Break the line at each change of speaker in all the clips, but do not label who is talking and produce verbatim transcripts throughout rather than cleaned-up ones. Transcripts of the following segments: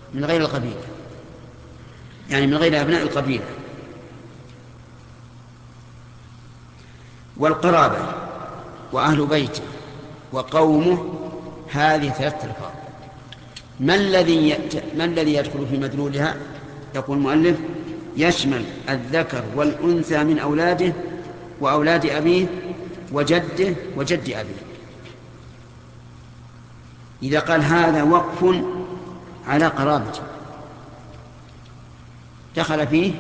من غير القبيلة، يعني من غير أبناء القبيلة. والقرابة وأهل بيته وقومه، هذه ثلاثة ألفاظ. ما الذي ما الذي يدخل في مدلولها؟ يقول المؤلف: يشمل الذكر والأنثى من أولاده وأولاد أبيه وجده وجد أبيه. إذا قال هذا وقف على قرابته دخل فيه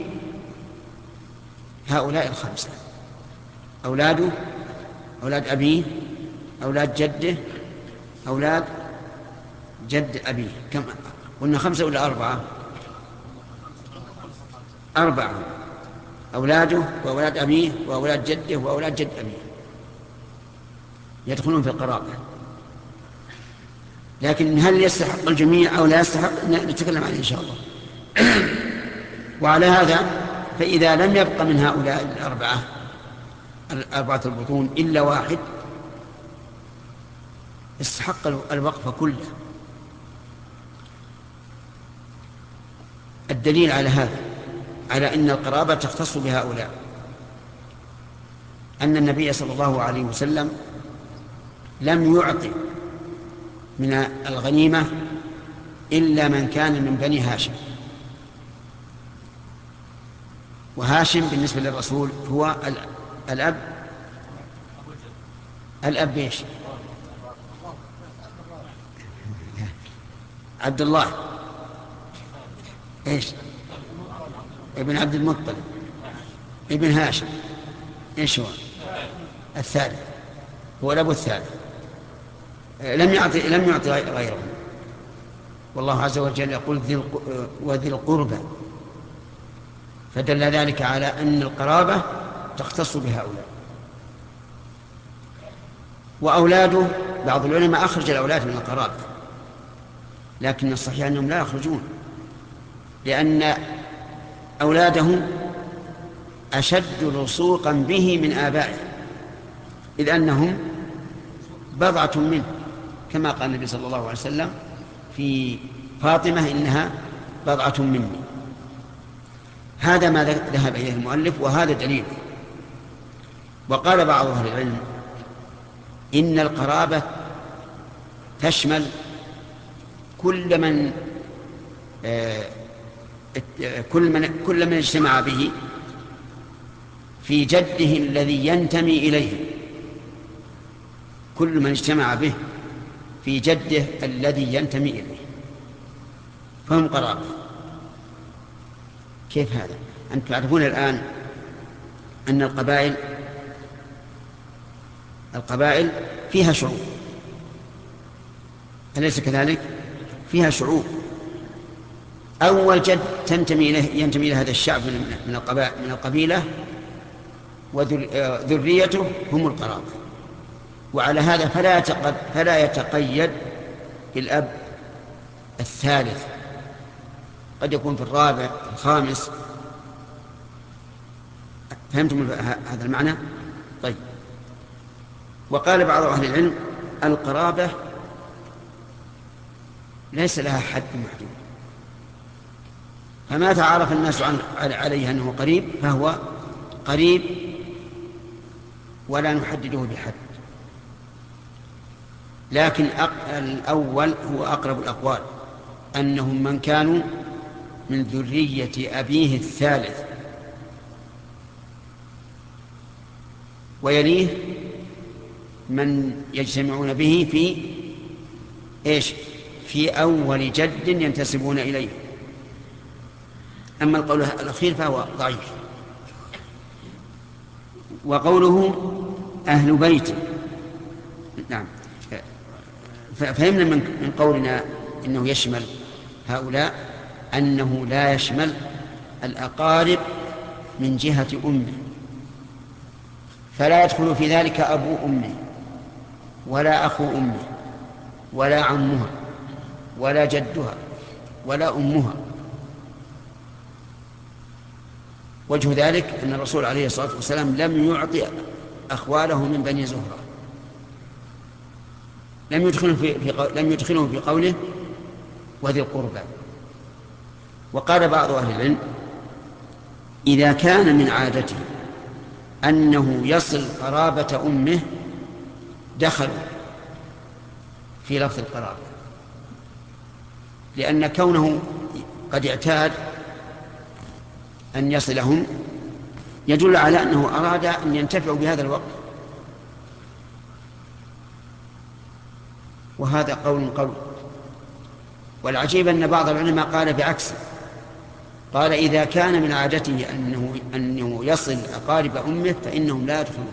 هؤلاء الخمسة: أولاده، أولاد أبيه، أولاد جده، أولاد جد أبيه. كم قلنا؟ خمسة ولا أربعة؟ أربعة: أولاده وأولاد أبيه وأولاد جده وأولاد جد أبيه يدخلون في القرابة. لكن هل يستحق الجميع أو لا يستحق نتكلم عنه إن شاء الله. وعلى هذا فإذا لم يبق من هؤلاء الأربعة الأربعة البطون إلا واحد استحق الوقف كله. الدليل على هذا، على أن القرابة تختص بهؤلاء، أن النبي صلى الله عليه وسلم لم يعطي من الغنيمة إلا من كان من بني هاشم. وهاشم بالنسبة للرسول هو الأب الأب إيش؟ عبد الله إيش؟ ابن عبد المطلب ابن هاشم. إيش هو الثالث؟ هو الأب الثالث. لم يعطي لم يعطي غيره. والله عز وجل يقول وذي القربى، فدل ذلك على أن القرابة تختص بهؤلاء. وأولاده بعض العلماء أخرج الأولاد من القرابة، لكن الصحيح أنهم لا يخرجون، لأن أولاده أشد لصوقا به من آبائه، إذ أنهم بضعة منه، كما قال النبي صلى الله عليه وسلم في فاطمة: إنها بضعة مني. هذا ما ذهب إليه المؤلف، وهذا دليل. وقال بعض أهل العلم إن القرابة تشمل كل من آه كل من كل من اجتمع به في جده الذي ينتمي إليه، كل من اجتمع به في جده الذي ينتمي إليه فهم قرابة. كيف هذا؟ أنتم تعرفون الآن أن القبائل القبائل فيها شعوب، أليس كذلك؟ فيها شعوب. أول جد تنتمي إليه ينتمي إلى هذا الشعب من القبائل من القبيلة وذريته هم القرابة. وعلى هذا فلا فلا يتقيد بالأب الثالث، قد يكون في الرابع في الخامس. فهمتم هذا المعنى؟ طيب. وقال بعض أهل العلم القرابة ليس لها حد محدود، فما تعرف الناس عليه أنه قريب فهو قريب ولا نحدده بحد. لكن الأول هو أقرب الأقوال، أنهم من كانوا من ذرية أبيه الثالث. ويليه من يجتمعون به في إيش؟ في أول جد ينتسبون إليه. أما القول الأخير فهو ضعيف. وقوله أهل بيت، نعم، فهمنا من قولنا إنه يشمل هؤلاء أنه لا يشمل الأقارب من جهة أمه، فلا يدخل في ذلك أبو أمه ولا أخو أمه ولا عمها ولا جدها ولا أمها. وجه ذلك أن الرسول عليه الصلاة والسلام لم يعطي أخواله من بني زهرة، لم يدخلهم في, في, لم يدخلهم في قوله وذي القربى، وقال بعض أهل العلم إذا كان من عادته أنه يصل قرابة أمه دخلوا في لفظ القرابة، لأن كونه قد اعتاد أن يصلهم يدل على أنه أراد أن ينتفعوا بهذا الوقت. وهذا قول قول والعجيب أن بعض العلماء قال بعكسه، قال إذا كان من عادته أنه, أنه يصل أقارب أمه فإنهم لا يدخلون،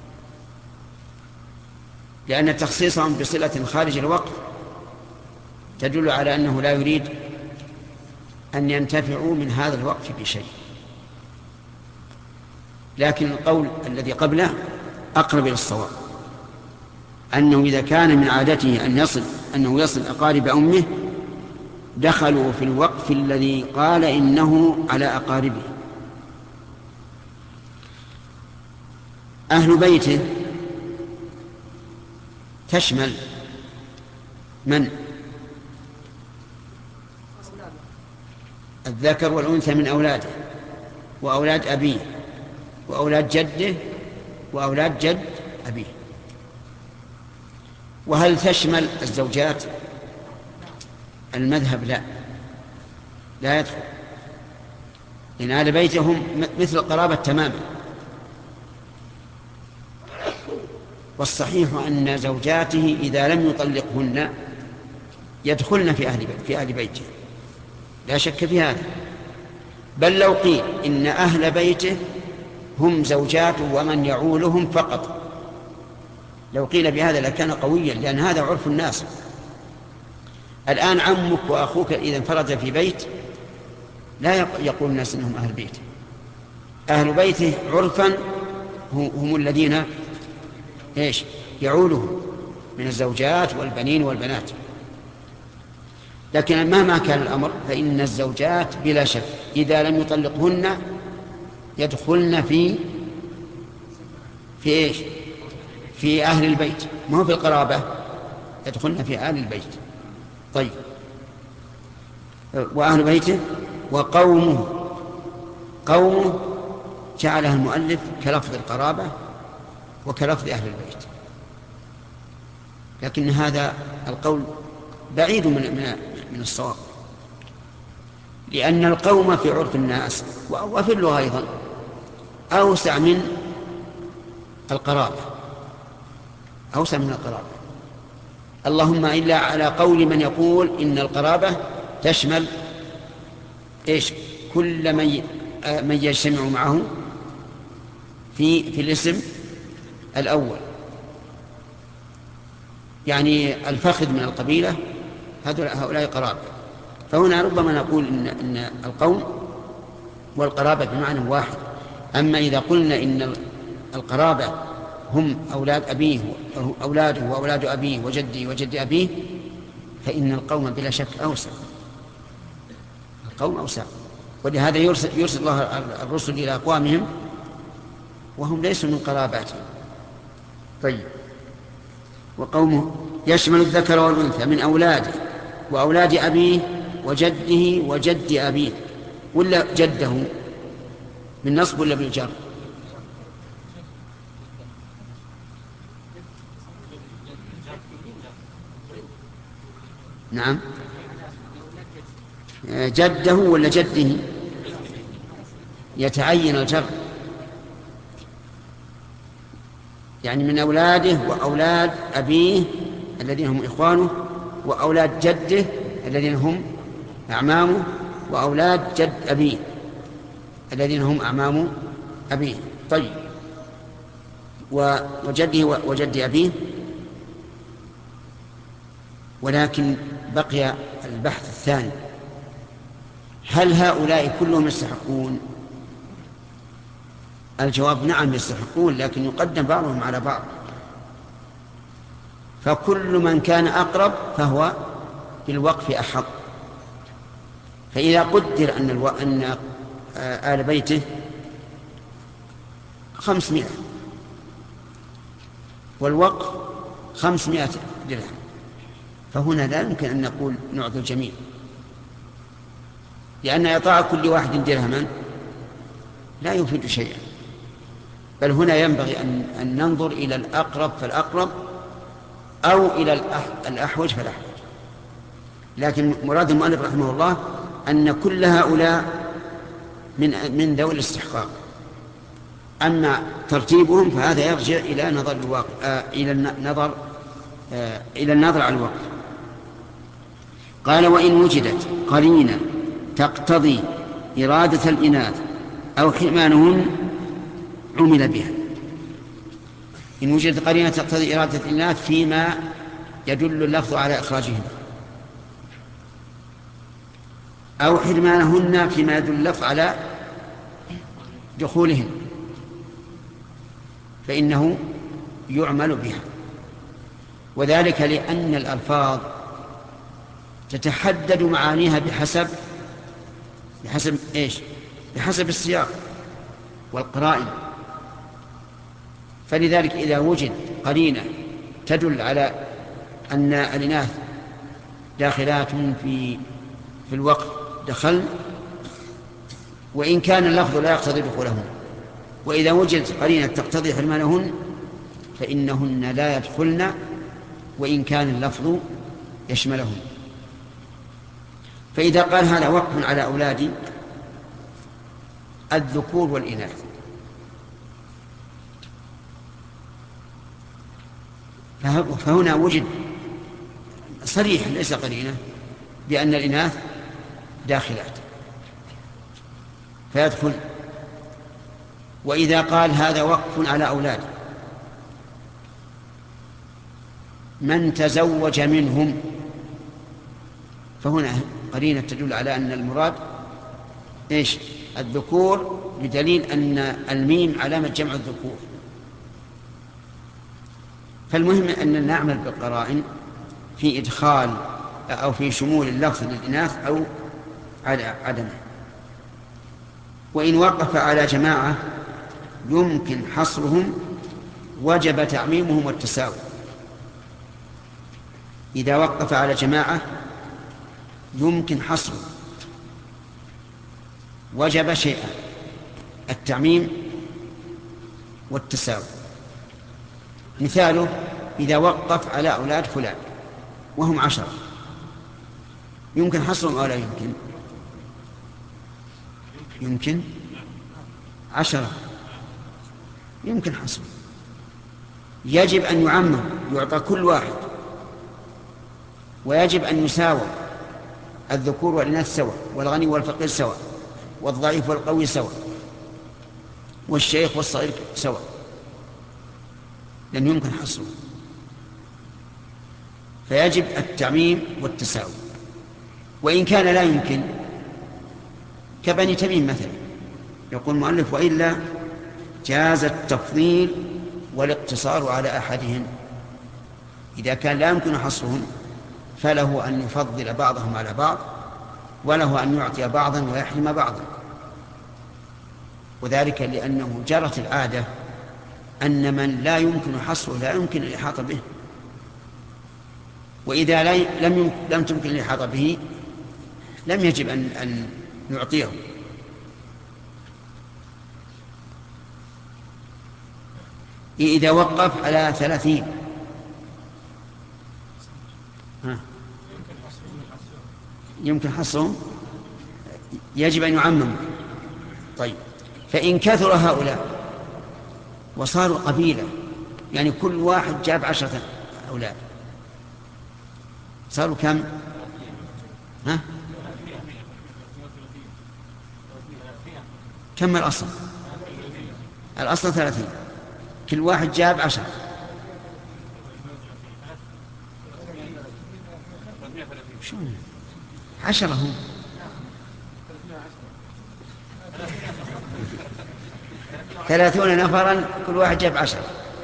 لأن تخصيصهم بصلة خارج الوقت تدل على أنه لا يريد أن ينتفعوا من هذا الوقت بشيء. لكن القول الذي قبله أقرب إلى الصواب، أنه إذا كان من عادته أن يصل أنه يصل أقارب أمه دخلوا في الوقف الذي قال إنه على أقاربه. أهل بيته تشمل من؟ الذكر والأنثى من أولاده وأولاد أبيه وأولاد جده وأولاد جد أبيه. وهل تشمل الزوجات؟ المذهب لا لا يدخل، لأن أهل بيتهم مثل القرابة تماما. والصحيح أن زوجاته إذا لم يطلقهن يدخلن في أهل في أهل بيته، لا شك في هذا. بل لو قيل إن أهل بيته هم زوجاته ومن يعولهم فقط، لو قيل بهذا لكان قويا، لأن هذا عرف الناس. الآن عمك وأخوك إذا انفرد في بيت لا يقول الناس إنهم أهل بيته. أهل بيته عرفا هم الذين إيش يعولهم من الزوجات والبنين والبنات. لكن مهما كان الأمر فإن الزوجات بلا شك إذا لم يطلقهن يدخلن في في إيش في أهل البيت، ما هو في القرابة، يدخلن في أهل البيت. طيب، وأهل بيته وقومه. قومه جعلها المؤلف كلفظ القرابة وكلفظ أهل البيت، لكن هذا القول بعيد من من من الصواب، لأن القوم في عرف الناس وفي اللغة أيضا أوسع من القرابة، أوسع من القرابة، اللهم إلا على قول من يقول إن القرابة تشمل إيش كل من من يجتمع معه في في الاسم الأول، يعني الفخذ من القبيلة هؤلاء قرابة. فهنا ربما نقول إن, إن القوم والقرابة بمعنى واحد. أما إذا قلنا إن القرابة هم أولاد أبيه أولاده وأولاد أبيه وجدي وجد أبيه فإن القوم بلا شك أوسع، القوم أوسع. ولهذا يرسل, يرسل الله الرسل إلى أقوامهم وهم ليسوا من قراباتهم. طيب، وقومه يشمل الذكر والأنثى من أولاده وأولاد أبيه وجده وجد أبيه، ولا جده بالنصب ولا بالجر؟ نعم، جده ولا جده؟ يتعين الجر، يعني من أولاده وأولاد أبيه الذين هم إخوانه وأولاد جده الذين هم أعمامه وأولاد جد أبيه الذين هم أعمام أبيه. طيب، وجده وجد أبيه. ولكن بقي البحث الثاني، هل هؤلاء كلهم يستحقون؟ الجواب نعم يستحقون، لكن يقدم بعضهم على بعض، فكل من كان أقرب فهو بالوقف أحق. فإذا قدر أن, الو... أن آل بيته خمسمائة والوقف خمسمائة درهم، فهنا لا يمكن أن نقول نعطي الجميع، لأن إعطاء كل واحد درهما لا يفيد شيئا، بل هنا ينبغي أن, أن ننظر إلى الأقرب فالأقرب أو إلى الأحوج فالأحوج. لكن مراد المؤلف رحمه الله أن كل هؤلاء من من ذوي الاستحقاق، أما ترتيبهم فهذا يرجع إلى نظر الواقع آه إلى النظر آه إلى النظر على الواقع. قال: وإن وجدت قرينة تقتضي إرادة الإناث أو حرمانهن عمل بها. إن وجدت قرينة تقتضي إرادة الإناث فيما يدل اللفظ على إخراجهن، أو حرمانهن فيما يدل اللفظ على دخولهن، فإنه يعمل بها. وذلك لأن الألفاظ تتحدد معانيها بحسب بحسب إيش؟ بحسب السياق والقرائن. فلذلك إذا وجد قرينة تدل على أن الإناث داخلات في في الوقت دخل، وإن كان اللفظ لا يقتضي دخولهن، وإذا وجدت قرينة تقتضي حرمانهن فإنهن لا يدخلن وإن كان اللفظ يشملهن. فإذا قال هذا وقف على أولادي الذكور والإناث، فهنا وجد صريح ليس قرينة بأن الإناث داخلات فيدخل. وإذا قال هذا وقف على أولاد من تزوج منهم فهنا قرينة تدل على أن المراد إيش؟ الذكور، بدليل أن الميم علامة جمع الذكور. فالمهم أن نعمل بالقرائن في إدخال أو في شمول اللفظ للإناث أو عدمه. وإن وقف على جماعة يمكن حصرهم وجب تعميمهم والتساوي. إذا وقف على جماعة يمكن حصرهم وجب شيئا: التعميم والتساوي. مثاله إذا وقف على أولاد فلان وهم عشرة يمكن حصرهم أو لا يمكن؟ يمكن عشرة يمكن حصرهم. يجب أن يعمم، يعطى كل واحد، ويجب أن يساوى الذكور والإناث سوا، والغني والفقير سوا، والضعيف والقوي سوا، والشيخ والصغير سوا، لأن يمكن حصره. فيجب التعميم والتساوي. وإن كان لا يمكن كبني تميم مثلا، يقول المؤلف: وإلا جاز التفضيل والاقتصار على أحدهم. إذا كان لا يمكن حصرهم فله أن يفضل بعضهم على بعض، وله أن يعطي بعضا ويحرم بعضا. وذلك لأنه جرت العادة أن من لا يمكن حصره لا يمكن الإحاطة به، وإذا لم لم تمكن الإحاطة به لم يجب أن أن نعطيه. إذا وقف على ثلاثين ها. يمكن حصرهم، يجب أن يعمم. طيب، فإن كثر هؤلاء وصاروا قبيلة، يعني كل واحد جاب عشرة أولاد، صاروا كم؟ ها؟ كم الأصل؟ الأصل ثلاثين، كل واحد جاب عشرة، عشرة هم. ثلاثون نفرا كل واحد جاب عشرة.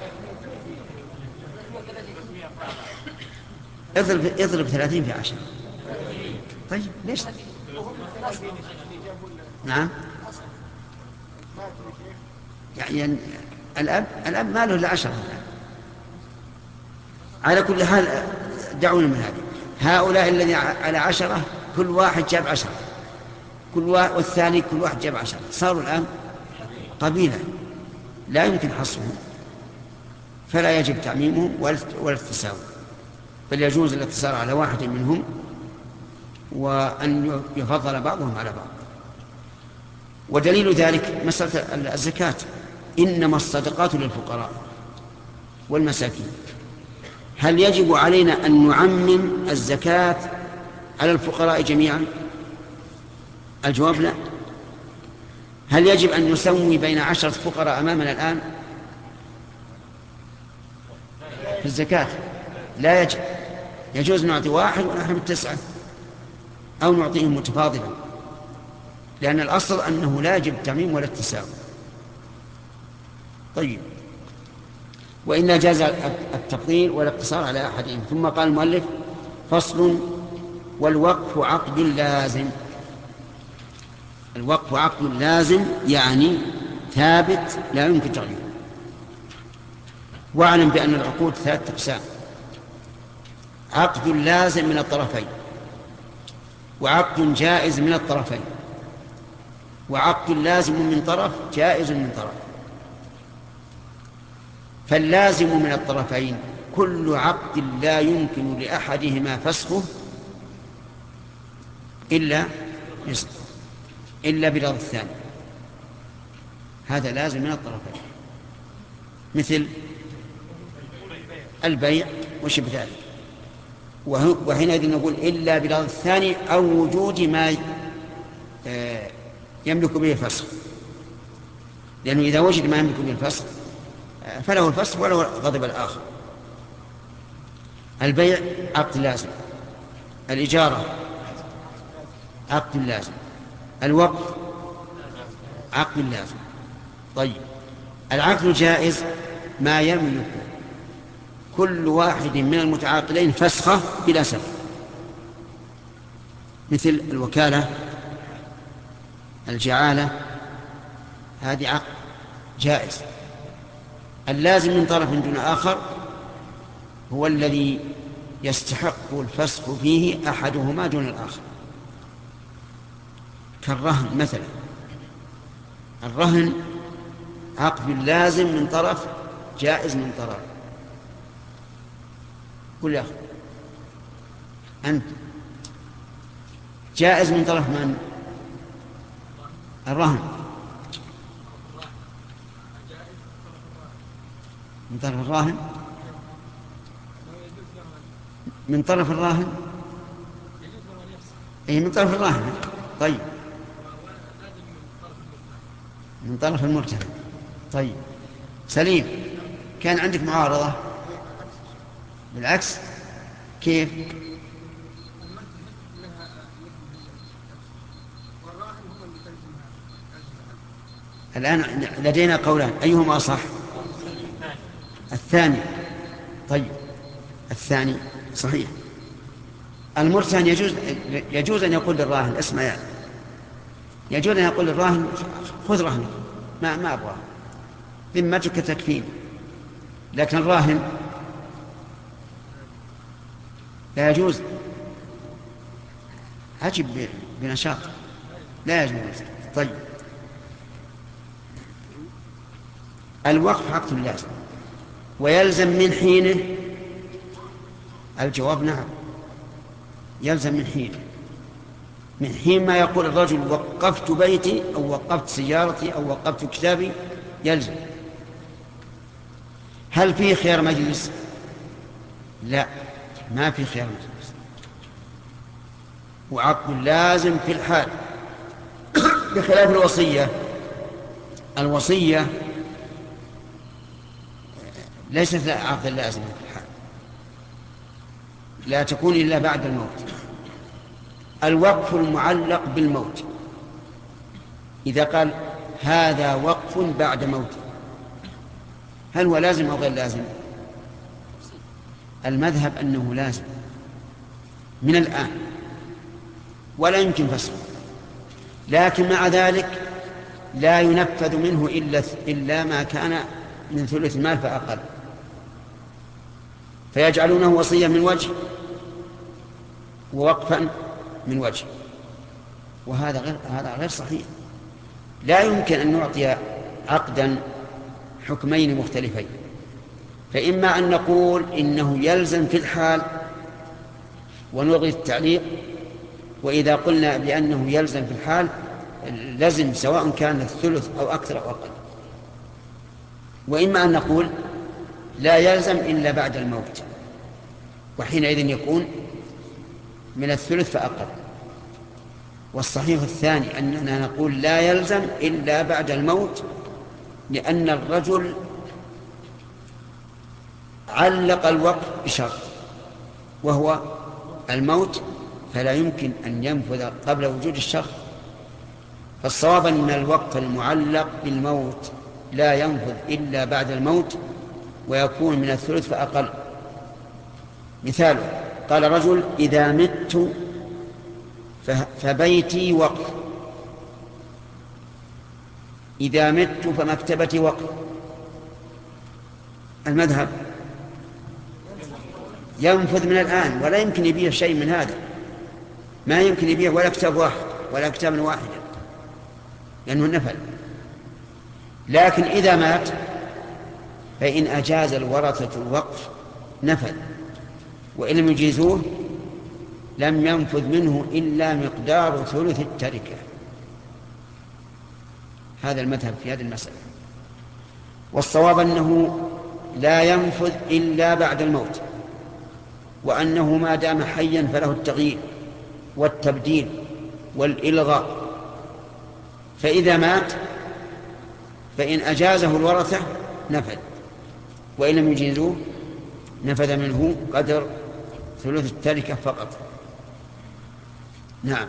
اضرب اضرب ثلاثين في عشرة. طيب ليش؟ نعم، يعني الأب الأب ما له إلا عشرة. على كل حال دعونا من هذه. هؤلاء الذين على عشرة كل واحد جاب عشرة، كل واحد والثاني كل واحد جاب عشرة، صاروا الآن قبيلة لا يمكن حصرهم، فلا يجب تعميمهم ولا التساوي، بل يجوز الاقتصار على واحد منهم وأن يفضل بعضهم على بعض. ودليل ذلك مسألة الزكاة، إنما الصدقات للفقراء والمساكين. هل يجب علينا أن نعمم الزكاة على الفقراء جميعا؟ الجواب لا. هل يجب أن نسوي بين عشرة فقراء أمامنا الآن في الزكاة؟ لا يجب. يجوز نعطي واحد ونحن بالتسعة، أو نعطيهم متفاضلا، لأن الأصل أنه لا يجب التعميم ولا التساوي. طيب، وإن جاز التفضيل والاقتصار على أحدهم. ثم قال المؤلف: فصل: والوقف عقد لازم. الوقف عقد لازم يعني ثابت لا يمكن تغييره. واعلم بأن العقود ثلاثة أقسام: عقد لازم من الطرفين، وعقد جائز من الطرفين، وعقد لازم من طرف جائز من طرف. فاللازم من الطرفين كل عقد لا يمكن لأحدهما فسخه إلا إلا برضا الثاني، هذا لازم من الطرفين، مثل البيع وشبه ذلك. وحينئذ نقول إلا برضا الثاني أو وجود ما يملك به الفسخ، لأنه إذا وجد ما يملك به الفسخ فله الفسخ وله غضب الآخر. البيع عقد لازم، الإجارة عقد لازم، الوقف عقد لازم. طيب، العقد الجائز ما يملك كل واحد من المتعاقدين فسخه بلا سبب، مثل الوكالة، الجعالة، هذه عقد جائز. اللازم من طرف دون آخر هو الذي يستحق الفسخ فيه أحدهما دون الآخر، كالرهن مثلا. الرهن عقد لازم من طرف، جائز من طرف. قل يا أخي أنت، جائز من طرف من؟ الرهن من طرف الراهن، من طرف الراهن أي من طرف الراهن. طيب، من طرف المرتهن. طيب، سليم، كان عندك معارضة بالعكس، كيف؟ الآن لدينا قولان، أيهما أصح؟ الثاني. طيب، الثاني صحيح. المرتهن يجوز يجوز أن يقول للراهن: اسمع يعني، يجوز أن يقول للراهن: خذ رهنك، ما ما أبغاه، ذمتك تكفين. لكن الراهن لا يجوز، عجب بنشاط، لا يجوز. طيب، الوقف عقد لازم ويلزم من حينه. الجواب نعم، يلزم من حينه، من حين ما يقول الرجل: وقفت بيتي، أو وقفت سيارتي، أو وقفت كتابي، يلزم. هل فيه خيار مجلس؟ لا، ما في خيار مجلس. وعقد لازم في الحال، بخلاف الوصية. الوصية ليست عقد لازم في الحال، لا تكون إلا بعد الموت. الوقف المعلق بالموت، إذا قال: هذا وقف بعد موته، هل هو لازم أو غير لازم؟ المذهب أنه لازم من الآن ولا يمكن فسخه، لكن مع ذلك لا ينفذ منه إلا, إلا ما كان من ثلث المال فأقل، فيجعلونه وصية من وجه ووقفا من وجه. وهذا غير هذا غير صحيح. لا يمكن أن نعطي عقدا حكمين مختلفين، فإما أن نقول إنه يلزم في الحال ونلغي التعليق، وإذا قلنا بأنه يلزم في الحال لزم سواء كان الثلث أو أكثر أو أقل، وإما أن نقول لا يلزم إلا بعد الموت، وحينئذ يكون من الثلث فأقل. والصحيح الثاني أننا نقول لا يلزم إلا بعد الموت، لأن الرجل علق الوقف بشرط وهو الموت، فلا يمكن أن ينفذ قبل وجود الشرط. فالصواب أن الوقف المعلق بالموت لا ينفذ إلا بعد الموت، ويكون من الثلث فأقل. مثال: قال رجل إذا مت فبيتي وقف، إذا مت فمكتبتي وقف. المذهب ينفذ من الآن، ولا يمكن يبيع شيء من هذا، ما يمكن يبيع ولا كتاب واحد ولا كتاب واحد لأنه نفل. لكن إذا مات فإن أجاز الورثة الوقف نفذ، وإن لم يجيزوه لم ينفذ منه إلا مقدار ثلث التركة. هذا المذهب في هذه المسألة. والصواب أنه لا ينفذ إلا بعد الموت، وأنه ما دام حيا فله التغيير والتبديل والإلغاء، فإذا مات فإن أجازه الورثة نفذ، وإن لم يجيزوه نفذ منه قدر ثلث التركة فقط. نعم.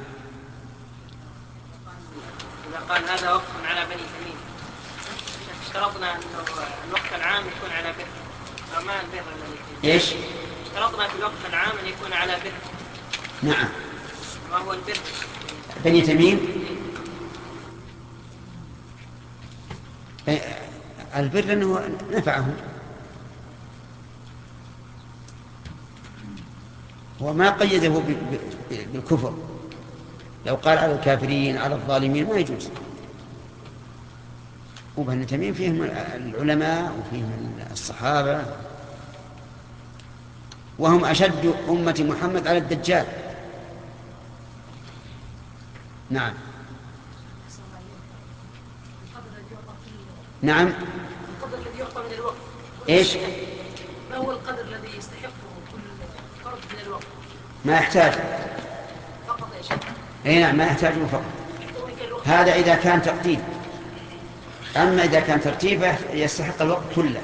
إذا قال هذا وقف على بني تميم، اشترطنا أن الوقف العام يكون على بر، فما البر الذي
إيش؟
اشترطنا في الوقف العام أن يكون على بر.
نعم.
ما هو البر؟
بني تميم البر أنه نفعه، وما قيده بالكفر. لو قال على الكافرين على الظالمين ما يجوز. وبني تميم فيهم العلماء وفيهم الصحابة، وهم أشد أمة محمد على الدجال. نعم. نعم.
القدر الذي يعطى من الوقت
إيش؟
ما هو القدر الذي يستحقه كل فرد من الوقت؟
ما يحتاج
فقط يا شيخ.
اي نعم، ما يحتاجه فقط. هذا إذا كان تقديم، أما إذا كان ترتيبه يستحق الوقت كله.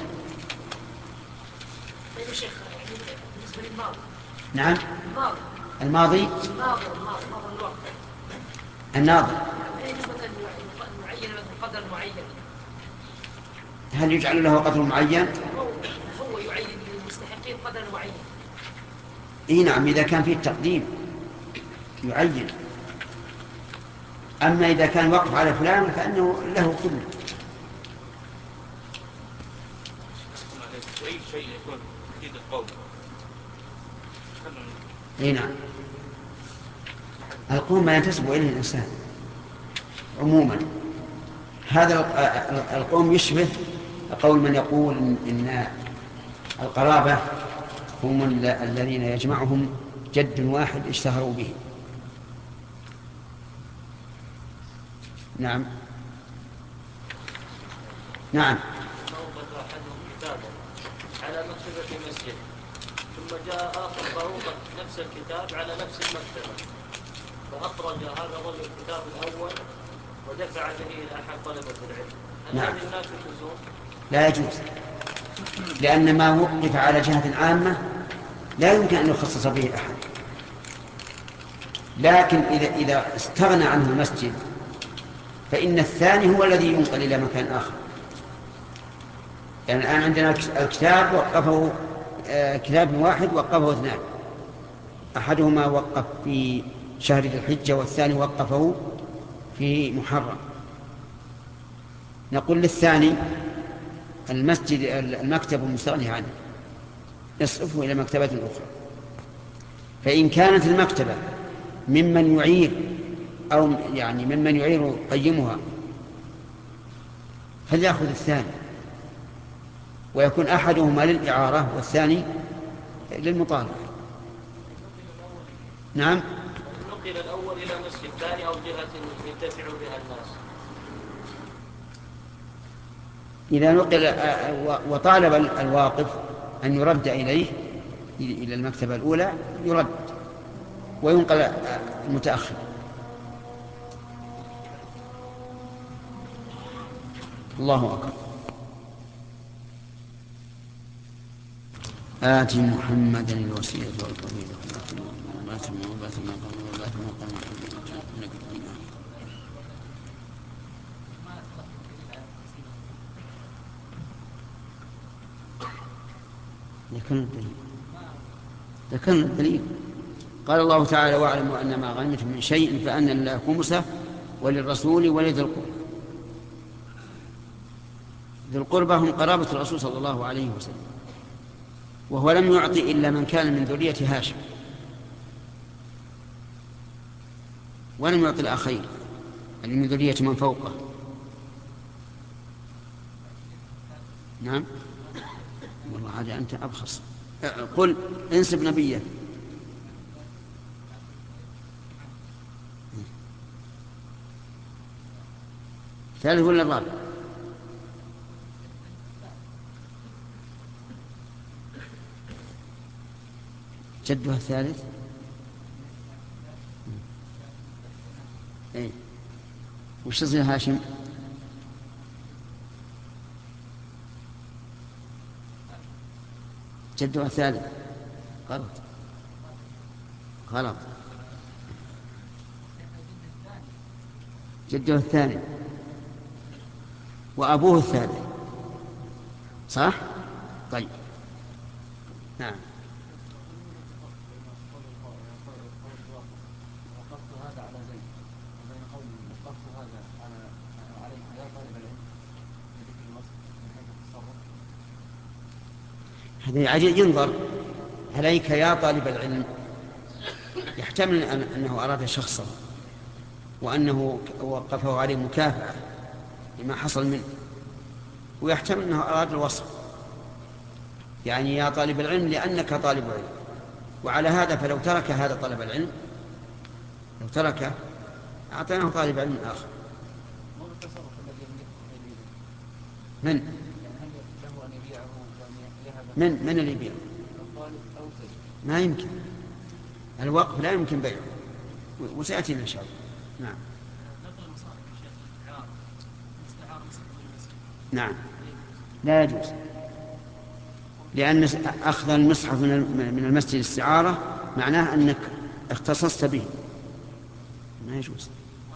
طيب يا شيخ، بالنسبة للماضي.
نعم.
الماضي.
الماضي.
الماضي الماضي الماضي الوقت.
الناظر.
يجب أن نعين مثل قدر معين.
هل يجعل له قدر معين؟
هو هو يعين للمستحقين قدر معين.
اي نعم، إذا كان فيه التقديم يعين. أما إذا كان وقف على فلان فإنه له كله.
أي شيء يكون أكيد القول.
اي نعم، القوم ما ينتسب إليه الإنسان عموما. هذا القوم يشبه قول من يقول إن القرابة هم الذين يجمعهم جد واحد اشتهروا به. نعم. نعم.
فوقت أحدهم كتابا على مكتبة مسجد، ثم جاء آخر فوقت نفس الكتاب على نفس المكتبة، فأخرج هذا الرجل الكتاب الأول ودفع به إلى أحد طلبة العلم. هل
نعم.
هذه الناس يجوزون؟
لا يجوز، لأن ما وقف على جهة عامة لا يمكن أن يخصص به أحد. لكن إذا, إذا استغنى عنه المسجد فإن الثاني هو الذي ينقل إلى مكان آخر. يعني الآن عندنا الكتاب وقفه آه كتاب واحد وقفه اثنان، أحدهما وقف في شهر ذي الحجة والثاني وقفه في محرم. نقول للثاني المسجد المكتب المستغني عنه يصرفه إلى مكتبة أخرى. فإن كانت المكتبة ممن يعير أو يعني ممن يعير قيمها فليأخذ الثاني، ويكون أحدهما للإعارة والثاني للمطالبة. نعم.
نقل الأول إلى مسجد ثاني أو جهة ينتفع بها الناس.
إذا نقل وطالب الواقف أن يرد إليه إلى المكتبة الأولى يرد وينقل المتأخر. الله أكبر. آت محمدا الوسيلة والفضيلة ذكرنا الدليل ذكرنا الدليل قال الله تعالى واعلموا أن ما غنمتم من شيء فأن لله خمسه وللرسول ولذي القربى. ذي القربى هم قرابة الرسول صلى الله عليه وسلم، وهو لم يعطي إلا من كان من ذرية هاشم، ولم يعطي الأخير اللي من ذرية من فوقه. نعم والله هذا أنت أبخص. قل انسب نبيه. ثالث ولا الرابع؟ جدها الثالث. ايه وش تصير هاشم؟ جدها الثالث. غلط غلط جده الثاني وأبوه الثالث. صح؟ طيب نعم. هذا عجيب ينظر عليك يا طالب العلم، يحتمل أنه أراد شخصا وأنه وقفه عليه مكافأة لما حصل منه، ويحتمل أنه أراد الوصف، يعني يا طالب العلم لأنك طالب علم. وعلى هذا فلو ترك هذا طالب العلم لو تركه أعطيناه طالب علم آخر. من؟ من من اللي يبيعه؟ ما يمكن، الوقف لا يمكن بيعه، وسيأتينا إن شاء الله. نعم نعم لا يجوز، لأن أخذ المصحف من المسجد الاستعارة معناه أنك اختصصت به، ما يجوز.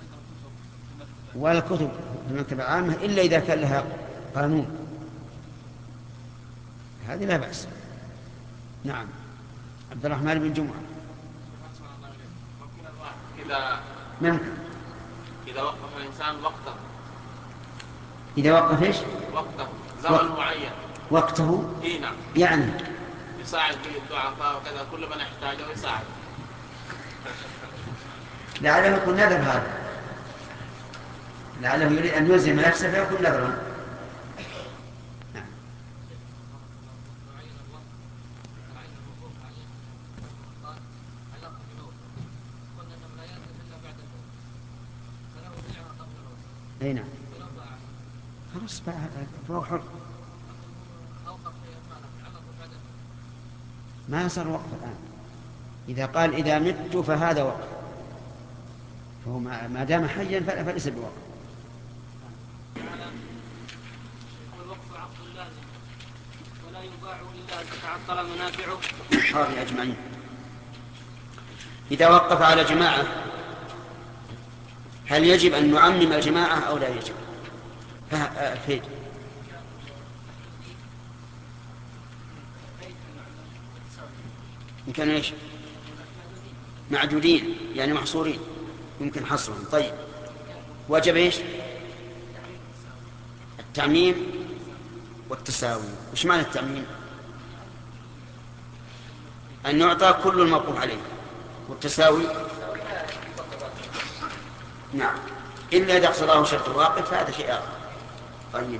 ولا الكتب في المكتبة العامة إلا إذا كان لها قانون، هذه لا بأس. نعم عبد الرحمن بن جمعة.
إذا
ممكن
إذا وقف الإنسان وقته
إذا وقف إيش؟
وقته زمن معين
وقته
إيه نعم،
يعني
يساعد به الضعفاء وكذا كل من يحتاجه يساعد.
لعله يكون نذر، هذا لعله يريد أن يلزم نفسه فيكون نذرا. نعم. أي نعم خلاص فهو حر، ما صار وقف الآن. إذا قال إذا مت فهذا وقف، فهو ما دام حيا فليس بوقف.
والوقف عقد لازم ولا يباع إلا أن تتعطل منافعه.
حاضر أجمعين. إذا وقف على جماعة هل يجب أن نعمم الجماعة أو لا يجب؟ فين؟ إن كانوا إيش؟ معدودين يعني محصورين يمكن حصرهم. طيب وجب إيش؟ التعميم والتساوي. وش معنى التعميم؟ أن يعطى كل الموقوف عليه، والتساوي نعم، إلا إذا اقتضاه شرط الواقف فهذا شيء آخر. طيب،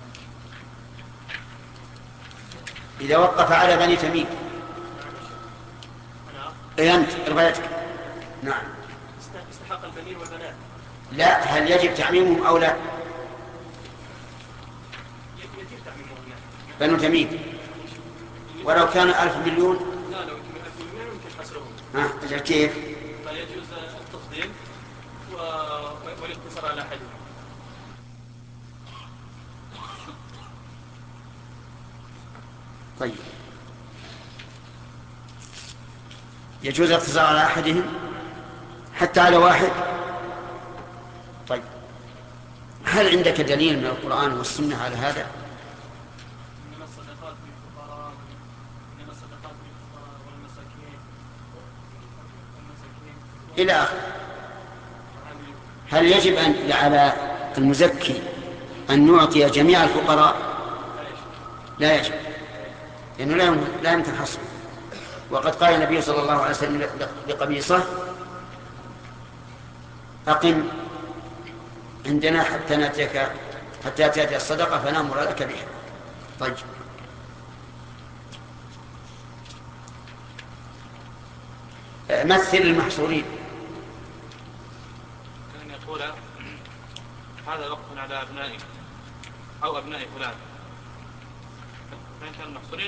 إذا وقف على بني تميم. إيه أنت ارفع يدك. نعم.
استحق البنين والبنات.
لا، هل يجب تعميمهم أو لا؟
يجب تعميمهم.
بنو تميم ولو كان ألف مليون.
لا، لو كان ألف مليون يمكن حصرهم.
ها أجل كيف؟
فيجوز التفضيل والاقتصار على أحدهم.
طيب، يجوز الاقتصار على أحدهم حتى على واحد. طيب، هل عندك دليل من القرآن والسنة على هذا؟
إنما الصدقات للفقراء إنما الصدقات للفقراء والمساكين والمساكين
إلى آخره. هل يجب أن على المزكي أن نعطي جميع الفقراء؟ لا يجب، لأنه لا يمكن حصره. وقد قال النبي صلى الله عليه وسلم لقبيصة: أقم عندنا حتى نأتيك حتى تأتي الصدقة فنأمر لك بها. طيب، مثل المحصورين.
كان يقول: هذا وقف على أبنائي أو أبناء فلان، فإن كانوا محصورين.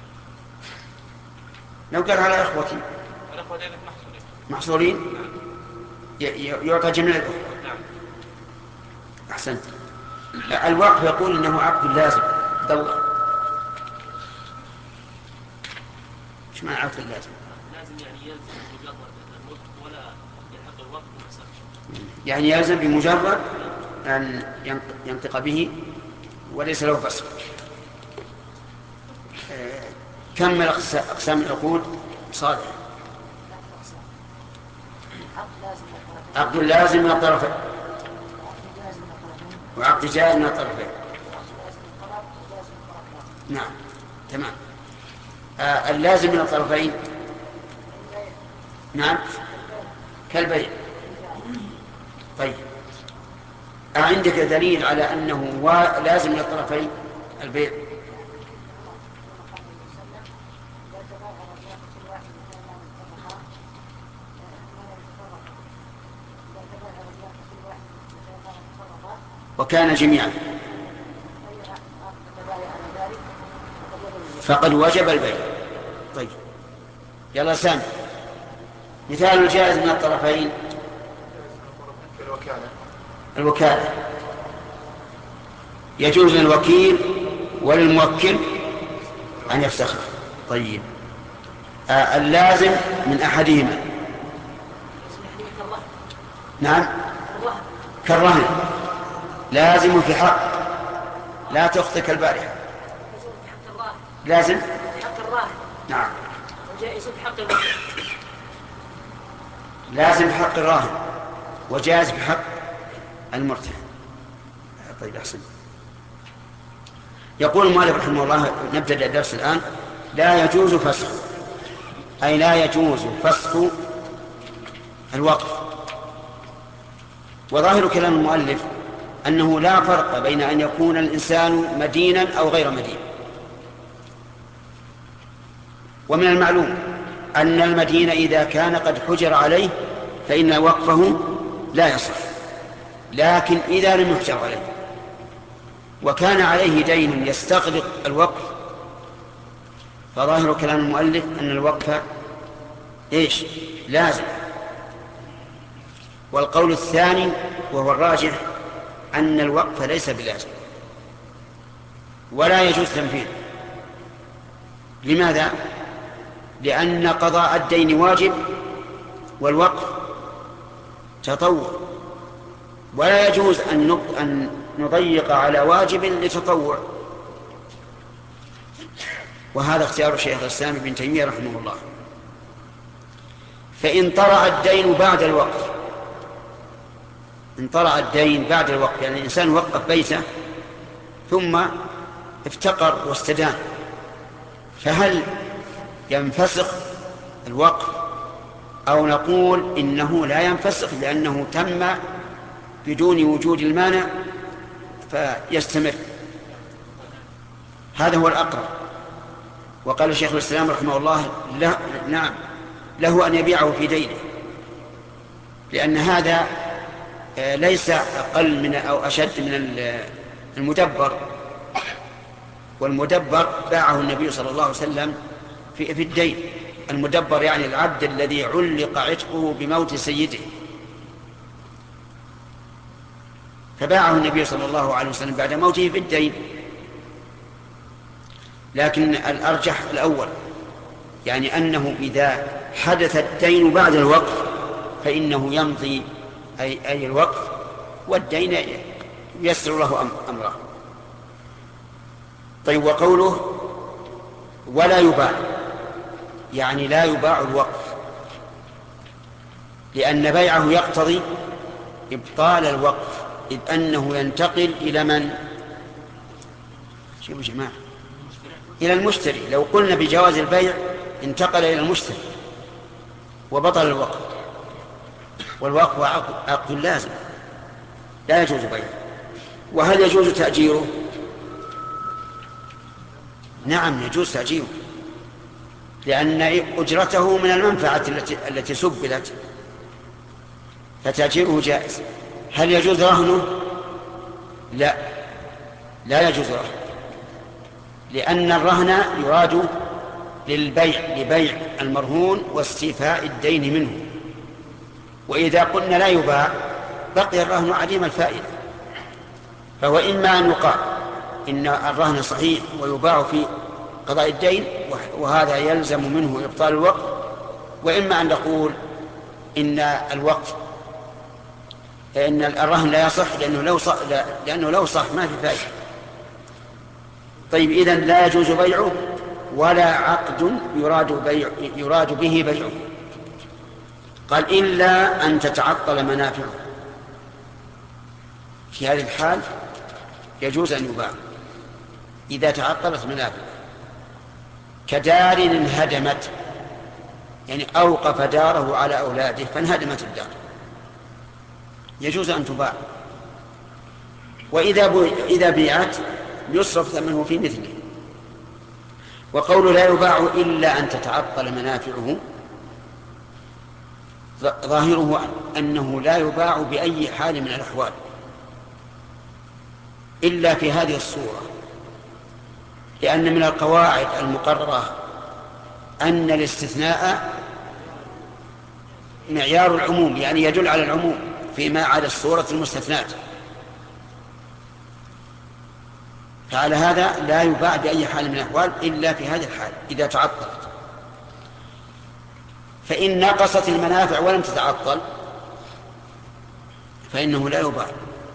لو قال على إخوتي
الأخوة ذلك محصورين
محصورين يعطى جميع الأخوة.
نعم.
أحسنت. الوقف يقول إنه عقد لازم. دور إيش معنى عقد لازم؟
لازم يعني يلزم مجرد الملك ولا يحق الوقت ومسافة.
يعني يلزم بمجرد أن ينطق به وليس له فصل. كمل أقسام العقود صالح. عقد لازم من الطرفين وعقد جائز من الطرفين. نعم، تمام. آه اللازم من الطرفين. نعم، كالبيع. طيب، عندك دليل على أنه لازم من الطرفين البيع؟ وكان جميعا فقد وجب البيع. طيب، يلا سامي، مثال الجائز من الطرفين.
الوكالة.
الوكالة يجوز للوكيل وللموكل أن يفسخ. طيب، آه اللازم من أحدهما. نعم، كالرهن لازم في حق لا تخطئ البارحة. لازم
حق الراهن.
نعم.
وجائز بحق الوكيل.
لازم بحق الراهن وجائز بحق المرتهن. طيب، أحسن. يقول المؤلف رحمه الله، نبدأ الدرس الآن: لا يجوز فسخ، أي لا يجوز فسخ الوقف. وظاهر كلام المؤلف أنه لا فرق بين أن يكون الإنسان مدينا أو غير مدين. ومن المعلوم أن المدين إذا كان قد حجر عليه فإن وقفه لا يصح، لكن إذا لم يحجر عليه وكان عليه دين يستغرق الوقف فظاهر كلام المؤلف أن الوقف إيش؟ لازم. والقول الثاني وهو الراجح أن الوقف ليس بلازم ولا يجوز تنفيذه. لماذا؟ لأن قضاء الدين واجب والوقف تطوع، ولا يجوز أن نضيق على واجب لتطوع. وهذا اختيار شيخ الإسلام ابن تيمية رحمه الله. فإن طرأ الدين بعد الوقف، إن طرأ الدين بعد الوقف يعني الإنسان وقف بيته ثم افتقر واستدان، فهل ينفسخ الوقف أو نقول إنه لا ينفسخ لأنه تم بدون وجود المانع فيستمر. هذا هو الأقرب. وقال شيخ الإسلام رحمه الله له نعم له أن يبيعه في دينه، لأن هذا ليس أقل من أو أشد من المدبر، والمدبر باعه النبي صلى الله عليه وسلم في, في الدين. المدبر يعني العبد الذي علق عتقه بموت سيده، فباعه النبي صلى الله عليه وسلم بعد موته في الدين. لكن الأرجح الأول، يعني أنه إذا حدث الدين بعد الوقف فإنه يمضي أي, أي الوقف، والدين يسر له أمره. طيب، وقوله ولا يباع، يعني لا يباع الوقف، لأن بيعه يقتضي إبطال الوقف، إذ أنه ينتقل إلى من؟ شوفوا جماعة، إلى المشتري. لو قلنا بجواز البيع انتقل إلى المشتري وبطل الوقف، والوقف عقد لازم لا يجوز بيعه. وهل يجوز تأجيره؟ نعم يجوز تأجيره، لأن أجرته من المنفعة التي, التي سبلت، فتأجيره جائز. هل يجوز رهنه؟ لا، لا يجوز رهنه، لأن الرهن يراد للبيع لبيع المرهون واستيفاء الدين منه، وإذا قلنا لا يباع بقي الرهن عديم الفائدة. فهو إما أن يقال إن الرهن صحيح ويباع في قضاء الدين وهذا يلزم منه إبطال الوقف، وإما أن نقول إن الوقف إن الرهن لا يصح لأنه لو صح, لأنه لو صح ما في فائدة. طيب، إذن لا يجوز بيعه ولا عقد يراد, بيع يراد به بيعه. قال إلا أن تتعطل منافعه، في هذه الحال يجوز أن يباع إذا تعطلت منافعه، كدار انهدمت، يعني أوقف داره على أولاده فانهدمت الدار، يجوز أن تباع. وإذا إذا بيعت يصرف ثمنه في مثله. وقول لا يباع إلا أن تتعطل منافعه ظاهره أنه لا يباع بأي حال من الأحوال إلا في هذه الصورة، لأن من القواعد المقررة أن الاستثناء معيار العموم، يعني يدل على العموم فيما عدا الصورة المستثناة. فعلى هذا لا يباع بأي حال من الأحوال إلا في هذه الحال إذا تعطلت. فإن نقصت المنافع ولم تتعطل فإنه لا يباع،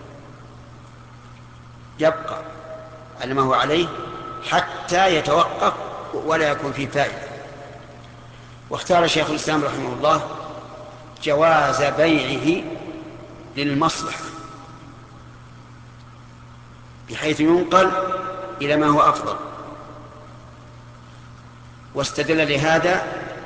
يبقى على ما هو عليه حتى يتوقف ولا يكون فيه فائدة. واختار شيخ الإسلام رحمه الله جواز بيعه للمصلحة، بحيث ينقل إلى ما هو أفضل. واستدل لهذا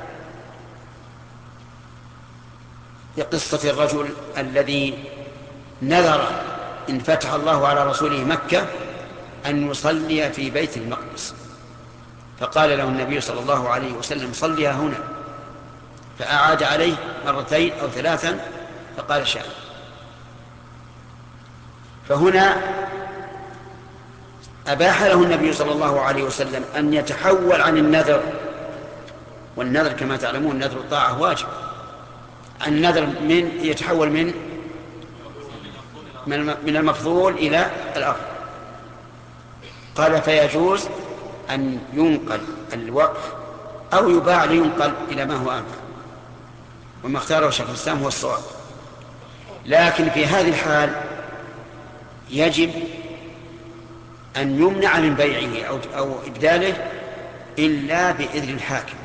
بقصة الرجل الذي نذر إن فتح الله على رسوله مكة أن يصلي في بيت المقدس، فقال له النبي صلى الله عليه وسلم صليها هنا، فأعاد عليه مرتين أو ثلاثا فقال شاء. فهنا أباح له النبي صلى الله عليه وسلم أن يتحول عن النذر، والنذر كما تعلمون نذر الطاعة واجب، النذر من يتحول من من المفضول إلى الأفضل. قال فيجوز أن ينقل الوقف أو يباع لينقل إلى ما هو أنفع، وما اختاره شيخ الإسلام هو الصواب. لكن في هذه الحال يجب أن يمنع من بيعه أو, أو إبداله إلا بإذن الحاكم،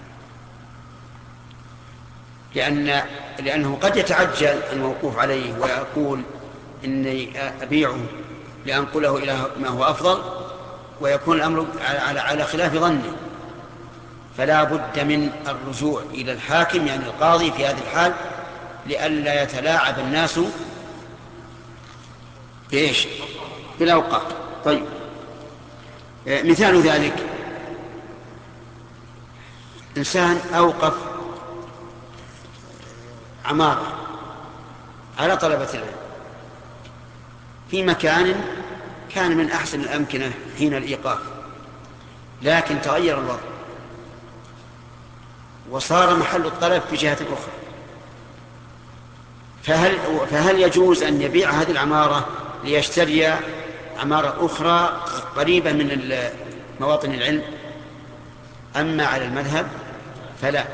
لأن لأنه قد يتعجل الموقوف عليه ويقول إني أبيعه لأنقله إلى ما هو أفضل، ويكون الأمر على, على خلاف ظنه. فلا بد من الرجوع إلى الحاكم يعني القاضي في هذه الحال لئلا يتلاعب الناس بإيش؟ بالأوقاف. طيب، مثال ذلك إنسان أوقف عمارة على طلبة العلم في مكان كان من أحسن الأمكنة حين الإيقاف، لكن تغير الوضع وصار محل الطلب في جهة أخرى، فهل, فهل يجوز أن يبيع هذه العمارة ليشتري عمارة أخرى قريبة من مواطن العلم؟ أما على المذهب فلا،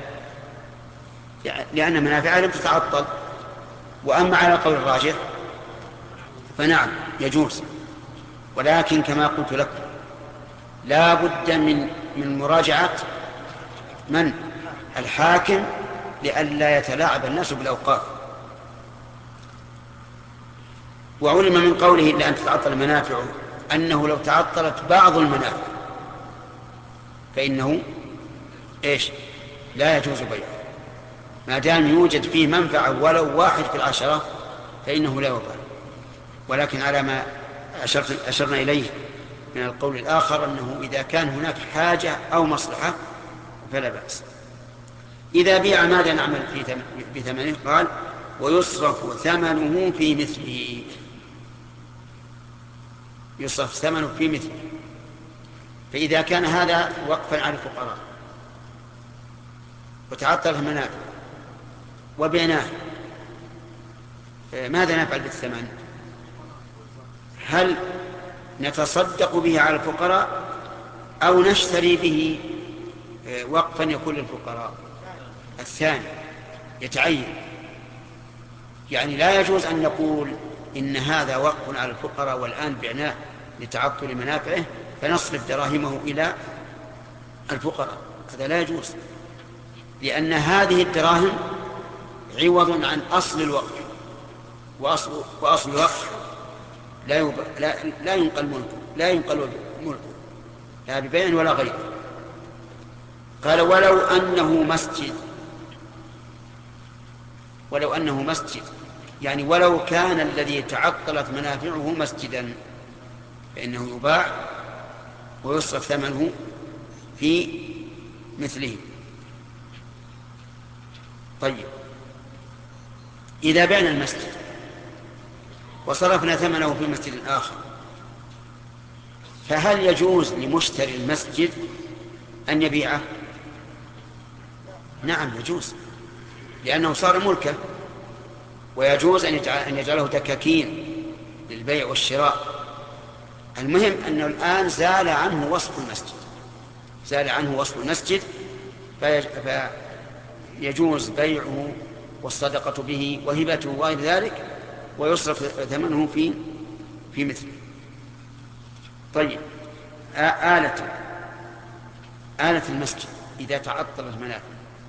لأن منافعها لم تتعطل. وأما على قول الراجح فنعم يجوز، ولكن كما قلت لكم لا بد من من مراجعة من الحاكم لئلا يتلاعب الناس بالأوقاف. وعلم من قوله إلا أن تتعطل منافعه أنه لو تعطلت بعض المنافع فإنه إيش؟ لا يجوز بيعه، ما دام يوجد فيه منفعة ولو واحد في العشرة فإنه لا يباع. ولكن على ما أشرنا إليه من القول الآخر أنه إذا كان هناك حاجة أو مصلحة فلا بأس. إذا بيع ماذا نعمل في ثمنه؟ قال ويصرف ثمنه في مثله، يصرف ثمنه في مثله. فإذا كان هذا وقفا على الفقراء وتعطل المنافع وبيناه، ماذا نفعل بالثمن؟ هل نتصدق به على الفقراء أو نشتري به وقفا يكون للفقراء؟ الثاني يتعين، يعني لا يجوز أن نقول إن هذا وقف على الفقراء والآن بعناه لتعطل منافعه فنصرف دراهمه إلى الفقراء، هذا لا يجوز، لأن هذه الدراهم عوض عن أصل الوقف، وأصل, وأصل الوقف لا, يب... لا... لا ينقل ملكه، لا ينقل ملكه لا ببيع ولا غيره. قال ولو أنه مسجد، ولو أنه مسجد يعني ولو كان الذي تعطلت منافعه مسجدا فإنه يباع ويصرف ثمنه في مثله. طيب، إذا بعنا المسجد وصرفنا ثمنه في مسجد آخر فهل يجوز لمشتري المسجد أن يبيعه؟ نعم يجوز، لأنه صار ملكه، ويجوز أن يجعله دكاكين للبيع والشراء. المهم أنه الآن زال عنه وصف المسجد، زال عنه وصف المسجد فيجوز بيعه والصدقة به وهبته وغير ذلك، ويصرف ثمنه في في مثله. طيب، آلة آلة المسجد إذا تعطلت منافع،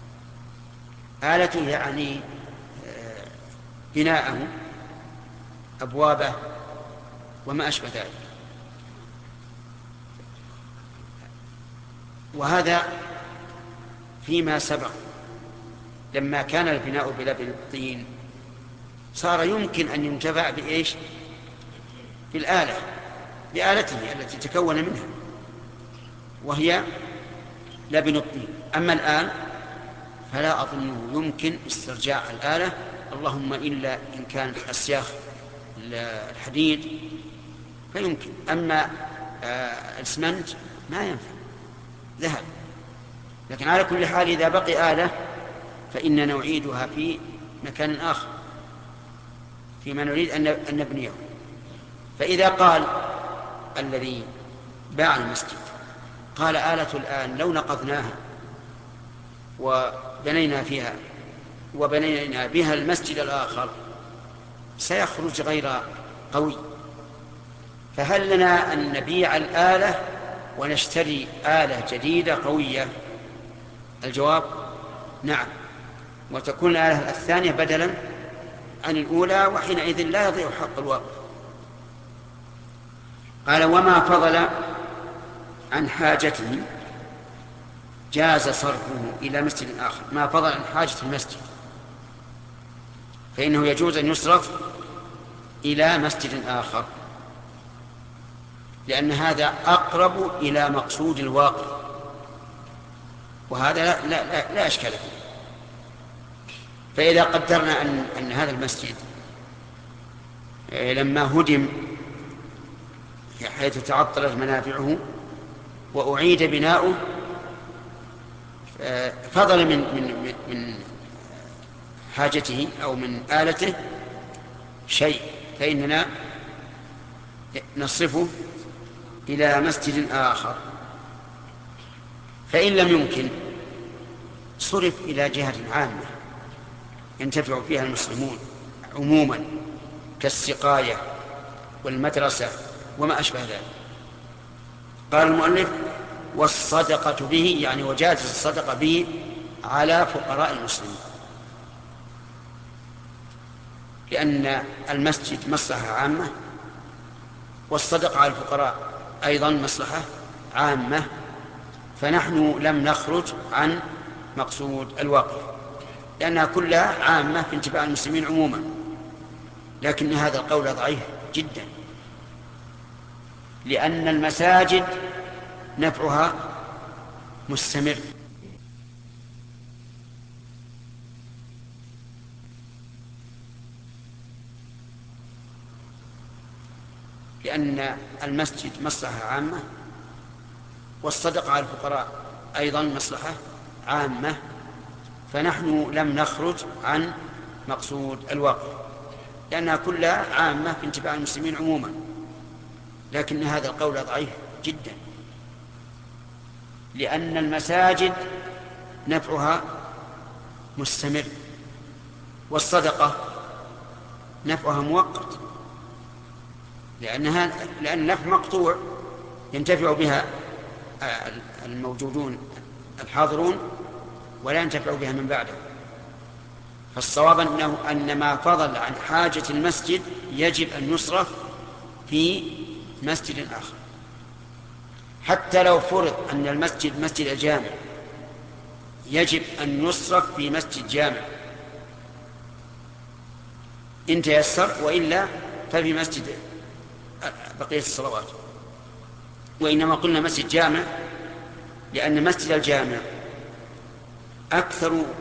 آلته يعني بناءه أبوابه وما أشبه ذلك، وهذا فيما سبق لما كان البناء بلبن الطين صار يمكن أن ينتفع بإيش؟ بالآلة، بآلته التي تكون منها وهي لبن الطين. أما الآن فلا أظنه يمكن استرجاع الآلة، اللهم إلا إن كانت أسياخ الحديد فيمكن، أما الإسمنت ما ينفع، ذهب. لكن على كل حال إذا بقي آلة فإننا نعيدها في مكان آخر فيما نريد أن نبنيه. فإذا قال الذي باع المسجد قال آلة الآن لو نقضناها وبنينا فيها وبنينا بها المسجد الآخر سيخرج غير قوي، فهل لنا أن نبيع الآلة ونشتري آلة جديدة قوية؟ الجواب نعم، وتكون الآلة الثانية بدلا عن الأولى، وحينئذ لا يضيع حق الواقف. قال وما فضل عن حاجته جاز صرفه إلى مسجد آخر. ما فضل عن حاجة المسجد فإنه يجوز أن يصرف إلى مسجد آخر. لأن هذا أقرب إلى مقصود الواقع، وهذا لا, لا, لا, لا أشكال فيه. فإذا قدرنا أن, أن هذا المسجد لما هدم حيث تعطلت منافعه وأعيد بناؤه فضل من, من, من حاجته أو من آلته شيء، فإننا نصرفه إلى مسجد آخر. فإن لم يمكن صرف إلى جهة عامة ينتفع فيها المسلمون عموما كالسقاية والمدرسة وما أشبه ذلك. قال المؤلف والصدقة به، يعني وجاز الصدقة به على فقراء المسلمين، لأن المسجد مصلحة عامة والصدقة على الفقراء أيضا مصلحة عامة، فنحن لم نخرج عن مقصود الواقف، لأنها كلها عامة في انتفاع المسلمين عموما. لكن هذا القول ضعيف جدا، لأن المساجد نفعها مستمر، لأن المسجد مصلحة عامة والصدقة على الفقراء أيضا مصلحة عامة، فنحن لم نخرج عن مقصود الواقف، لأنها كلها عامة في انتفاع المسلمين عموما. لكن هذا القول ضعيف جدا، لأن المساجد نفعها مستمر والصدقة نفعها مؤقت، لأنها لأن النفع مقطوع ينتفع بها الموجودون الحاضرون ولا ينتفع بها من بعده. فالصواب أنه أن ما فضل عن حاجة المسجد يجب أن يصرف في مسجد آخر، حتى لو فرض أن المسجد مسجد الجامع يجب أن يصرف في مسجد جامع إن تيسر، وإلا ففي مسجد بقية الصلوات. وإنما قلنا مسجد جامع لأن مسجد الجامع أكثر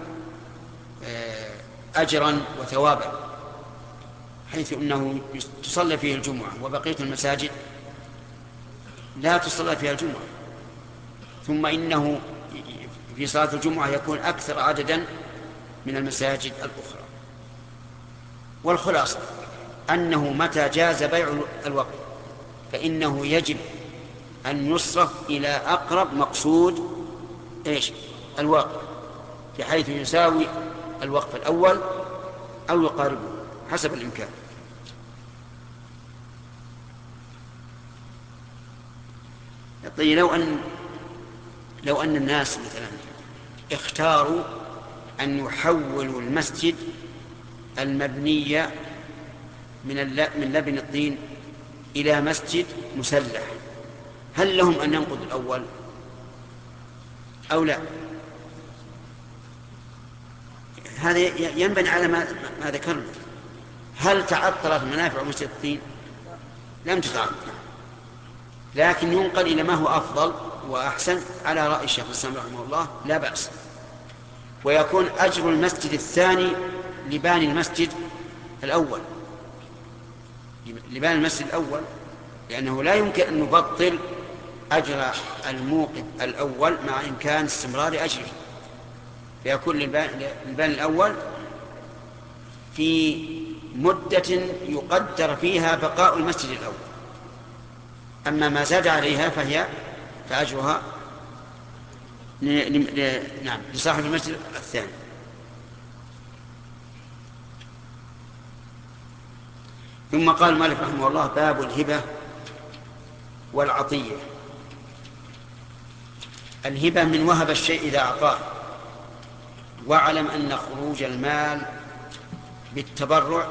أجرا وثوابا، حيث أنه تصلى فيه الجمعة وبقية المساجد لا تصلى فيها الجمعة، ثم إنه في صلاة الجمعة يكون أكثر عددا من المساجد الأخرى. والخلاصة أنه متى جاز بيع الوقت فإنه يجب أن يصرف إلى أقرب مقصود إيش؟ الوقف، بحيث يساوي الوقف الأول أو يقاربه حسب الإمكان. طيب لو أن لو أن الناس مثلا اختاروا أن يحولوا المسجد المبني من من لبن الطين إلى مسجد مسلح، هل لهم أن ينقضوا الأول أو لا؟ هذا ينبني على ما, ما ذكرنا. هل تعطلت منافع مسجد الطين؟ لم تتعطل، لكن ينقل إلى ما هو أفضل وأحسن على رأي الشيخ الإسلام رحمه الله لا بأس، ويكون أجر المسجد الثاني لباني المسجد الأول لباني المسجد الأول لأنه لا يمكن أن نبطل أجر الموقف الأول مع إمكان استمرار أجره، فيكون للباني الأول في مدة يقدر فيها بقاء المسجد الأول، أما ما زاد عليها فهي فأجرها نعم لصاحب المسجد الثاني. ثم قال مالك رحمه الله باب الهبة والعطية. الهبة من وهب الشيء إذا أعطاه، واعلم أن خروج المال بالتبرع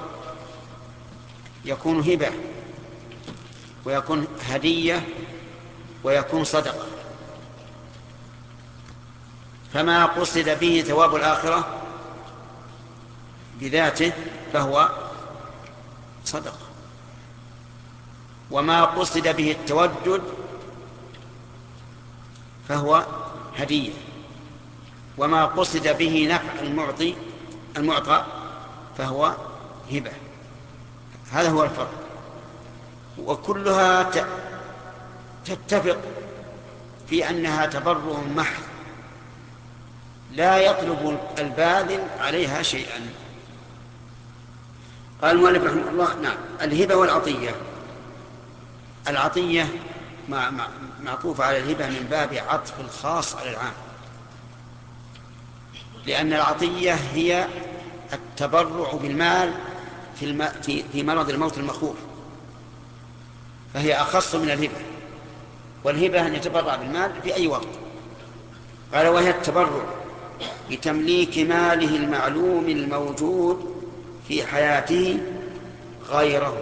يكون هبة ويكون هدية ويكون صدقة، فما قصد به ثواب الآخرة بذاته فهو صدقة. وما قصد به التودد فهو هدية، وما قصد به نفع المعطي المعطى فهو هبة. هذا هو الفرق. وكلها تتفق في أنها تبرع محض لا يطلب الباذل عليها شيئا. قال المؤلف رحمه الله: نعم، الهبة والعطية. العطية معطوفة على الهبة من باب عطف الخاص على العام، لأن العطية هي التبرع بالمال في, الم... في... في مرض الموت المخوف، فهي أخص من الهبة. والهبة أن يتبرع بالمال في أي وقت. قال: وهي التبرع بتمليك ماله المعلوم الموجود في حياته غيره.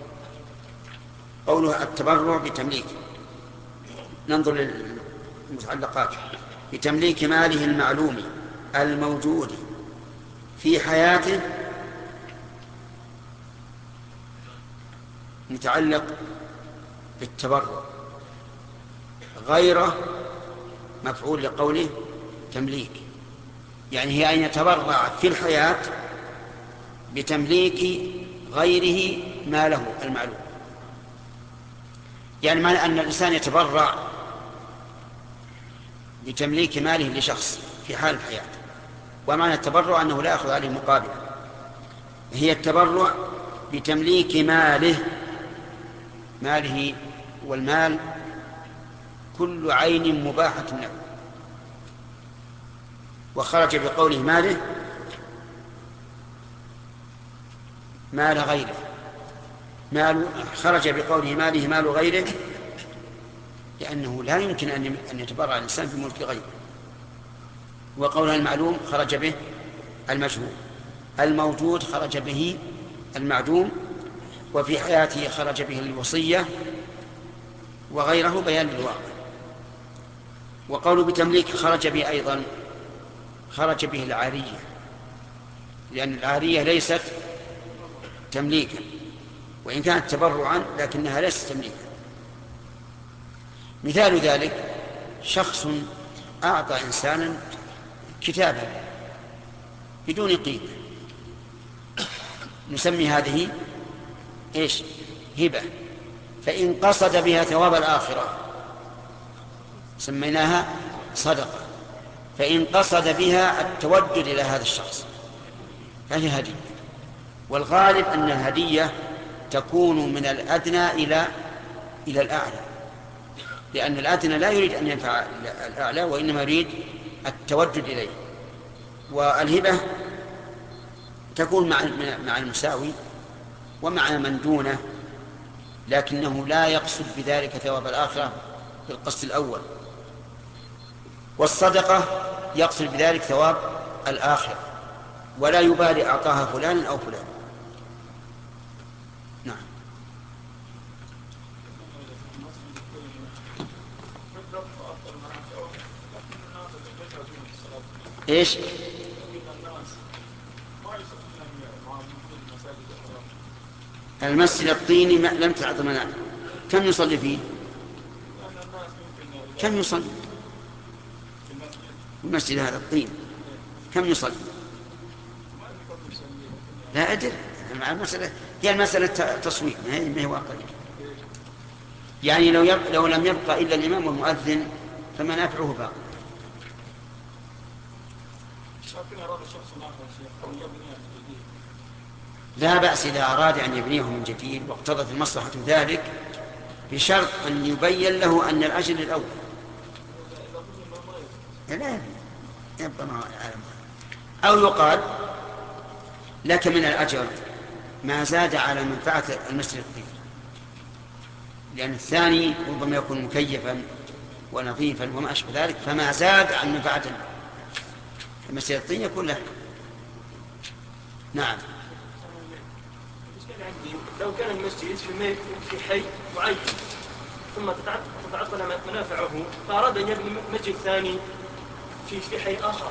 قولها التبرع بتمليك، ننظر للمتعلقات: بتمليك ماله المعلوم الموجود في حياته، متعلق بالتبرع، غيره مفعول لقوله تمليك، يعني هي أن يتبرع في الحياة بتمليك غيره ماله المعلوم. يعني معنى أن الإنسان يتبرع بتمليك ماله لشخص في حال الحياة، ومعنى التبرع أنه لا يأخذ عليه مقابل. هي التبرع بتمليك ماله، ماله والمال كل عين مباحة له، وخرج بقوله ماله مال غيره، مال خرج بقوله ماله مال غيره، لأنه لا يمكن أن يتبرع الإنسان في ملك غيره. وقولها المعلوم خرج به المجهول، الموجود خرج به المعدوم، وفي حياته خرج به الوصية، وغيره بيان للواقع. وقول بتمليك خرج به أيضا خرج به العارية، لأن العارية ليست تمليكا، وإن كانت تبرعا لكنها ليست تمليكا. مثال ذلك: شخص أعطى إنسانا كتابا بدون قيمة، نسمي هذه إيش؟ هبة. فإن قصد بها ثواب الآخرة سميناها صدقة، فإن قصد بها التودد إلى هذا الشخص فهي هدية. والغالب أن الهدية تكون من الأدنى إلى إلى الأعلى، لأن الأدنى لا يريد أن ينفع الأعلى، وإنما يريد التودد إليه. والهبة تكون مع مع المساوي ومع من دونه، لكنه لا يقصد بذلك ثواب الآخرة بالقصد الأول. والصدقة يقصد بذلك ثواب الآخرة، ولا يبالي أعطاها فلان أو فلان. نعم. إيش؟ المسجد الطيني لم تعط مناعه، كم يصلي فيه؟ كم يصلي المسجد هذا الطين؟ كم يصلي؟ لا أدري. المسألة هي المسألة تصويت، ما هي واقعية. يعني لو يبقى لو لم يبقى إلا الإمام والمؤذن فمنافعه باقي. لا بأس إذا أراد أن يبنيه من جديد واقتضت المصلحة ذلك، بشرط أن يبين له أن الأجر الأول. لا يبقى ما أو يقال لك من الأجر ما زاد على منفعة المسجد الطيب، لأن الثاني ربما يكون مكيفا ونظيفا وما أشبه ذلك، فما زاد عن منفعة المسجد الطيب يكون له. نعم.
لو كان المسجد في حي معين ثم تتعطل منافعه، فأراد أن يبني مسجد ثاني في في حي آخر،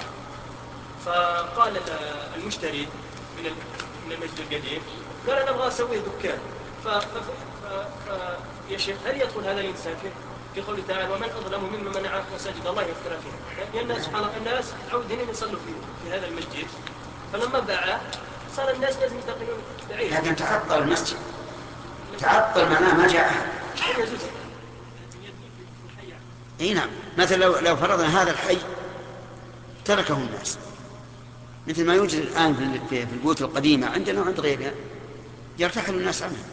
فقال المشتري من من المسجد القديم قال أنا أبغى أسويه دكان، ف... ف... ف... ف... يا شيخ هل يدخل هذا الإنسان في في قوله تعالى ومن أظلم ممن منع مساجد الله يذكر فيها؟ لأن الناس سبحان الله الناس متعودين أن يصلوا في في هذا المسجد، فلما باعه صار الناس لازم ينتقلون بعيد.
لكن تعطل المسجد، تعطل معناه ما جاء أحد. اي نعم، مثلا لو لو فرضنا هذا الحي تركه الناس، مثل ما يوجد الآن في في البيوت القديمة عندنا وعند غيرها، يرتحل الناس عنها.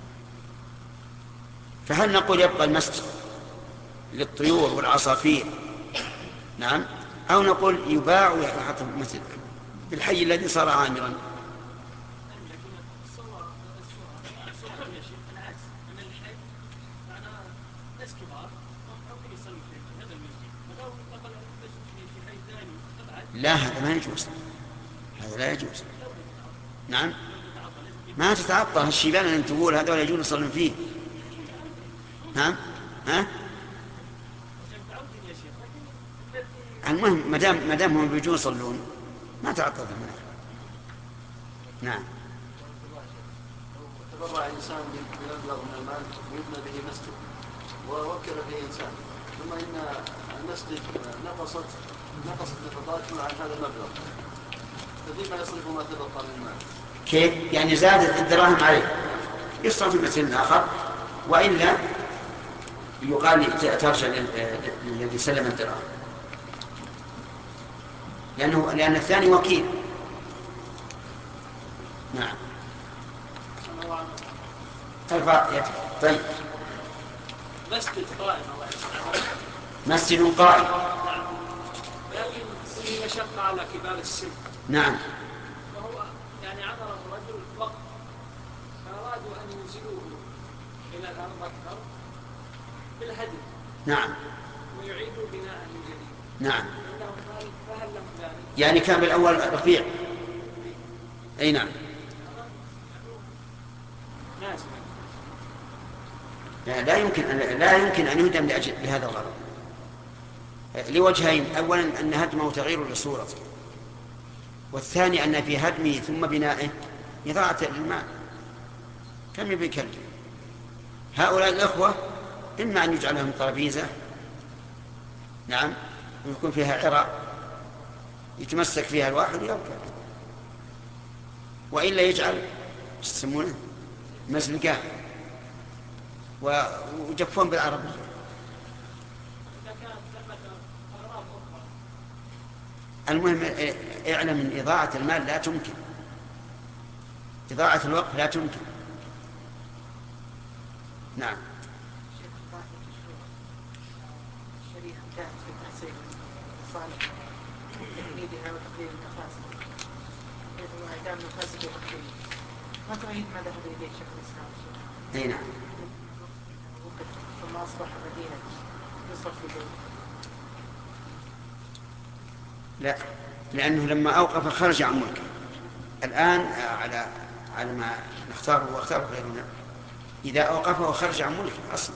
فهل نقول يبقى المسجد للطيور والعصافير، نعم، أو نقول يباع ويحط مثل بالحي الذي صار عامرا؟ لا هذا ما يجوز، هذا لا يجوز. نعم ما تتعطل الشيبان اللي تقول هذول يجوز يصلون فيه. نعم ها المهم مدام مدام هم بيجون يصلون ما تعطل المنع. نعم.
تبرع انسان بمبلغ من المال ويبنى به مسجد ووكل به انسان، ثم ان المسجد نقصت نقصت نفقاته عن هذا المبلغ، فكيف يصرف ما تبقى من المال؟
كيف يعني زادت الدراهم عليه؟ يصرف في مسجد اخر، والا يقال ترجع للذي سلم الدراهم، لانه لان الثاني وكيل. نعم. طيب
مسجد قائم الله يسلمك.
مسجد قائم.
لكن فيه مشقة على كبار السن.
نعم.
وهو يعني عمره رجل وقت فأرادوا أن ينزلوه إلى الأرض أكثر بالهدم.
نعم.
ويعيدوا بناء من جديد.
نعم.
إنه قال فهل لهم ذلك؟
يعني كان بالأول رفيع. أي نعم.
ناس.
لا, لا يمكن أن لا يمكن أن يهدم لأجل لهذا الغرض لوجهين: أولا أن هدمه تغيير لصورته، والثاني أن في هدمه ثم بنائه إضاعة للمال. كم يبي كلب هؤلاء الأخوة؟ إما أن يجعل لهم طرابيزة، نعم، ويكون فيها عراء يتمسك فيها الواحد يركب، وإلا يجعل يسمونه مزلقان وجفون بالعربية. المهم اعلم من إضاعة المال لا تمكن، إضاعة الوقت لا تمكن. نعم.
الشريعة كانت في تحسين الصالح وتقليدها وتقليد المفاسد، حيث إعدام المفاسد وتقليد ما تؤيد ما ذهب إليه شيخ الإسلام.
أي نعم.
ثم أصبح مدينة يصرف في بيت.
لا، لأنه لما أوقف خرج عن ملكه. الآن على على ما نختاره واختاره غيرنا، إذا أوقفه خرج عن ملكه أصلا.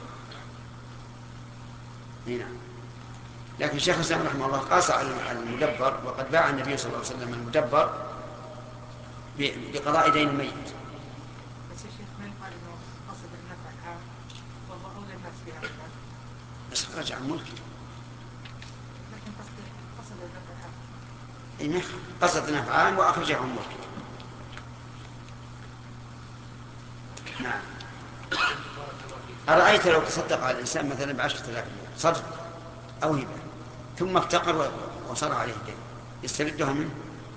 نعم. لكن الشيخ الإسلام رحمه الله قاس على المدبر، وقد باع النبي صلى الله عليه وسلم المدبر بقضاء دين الميت.
بس يا شيخ ما يقال إنه قصد النفع العام والله أولى الناس بها،
بس خرج عن ملكه.
لكن قصد قصد النفع العام.
إيه، قصد نفع عام وأخرجه عن ملكه. نعم. أرأيت لو تصدق على الإنسان مثلا بعشرة آلاف صدق أو هبة، ثم افتقر وصار عليه دين، يستردها منه؟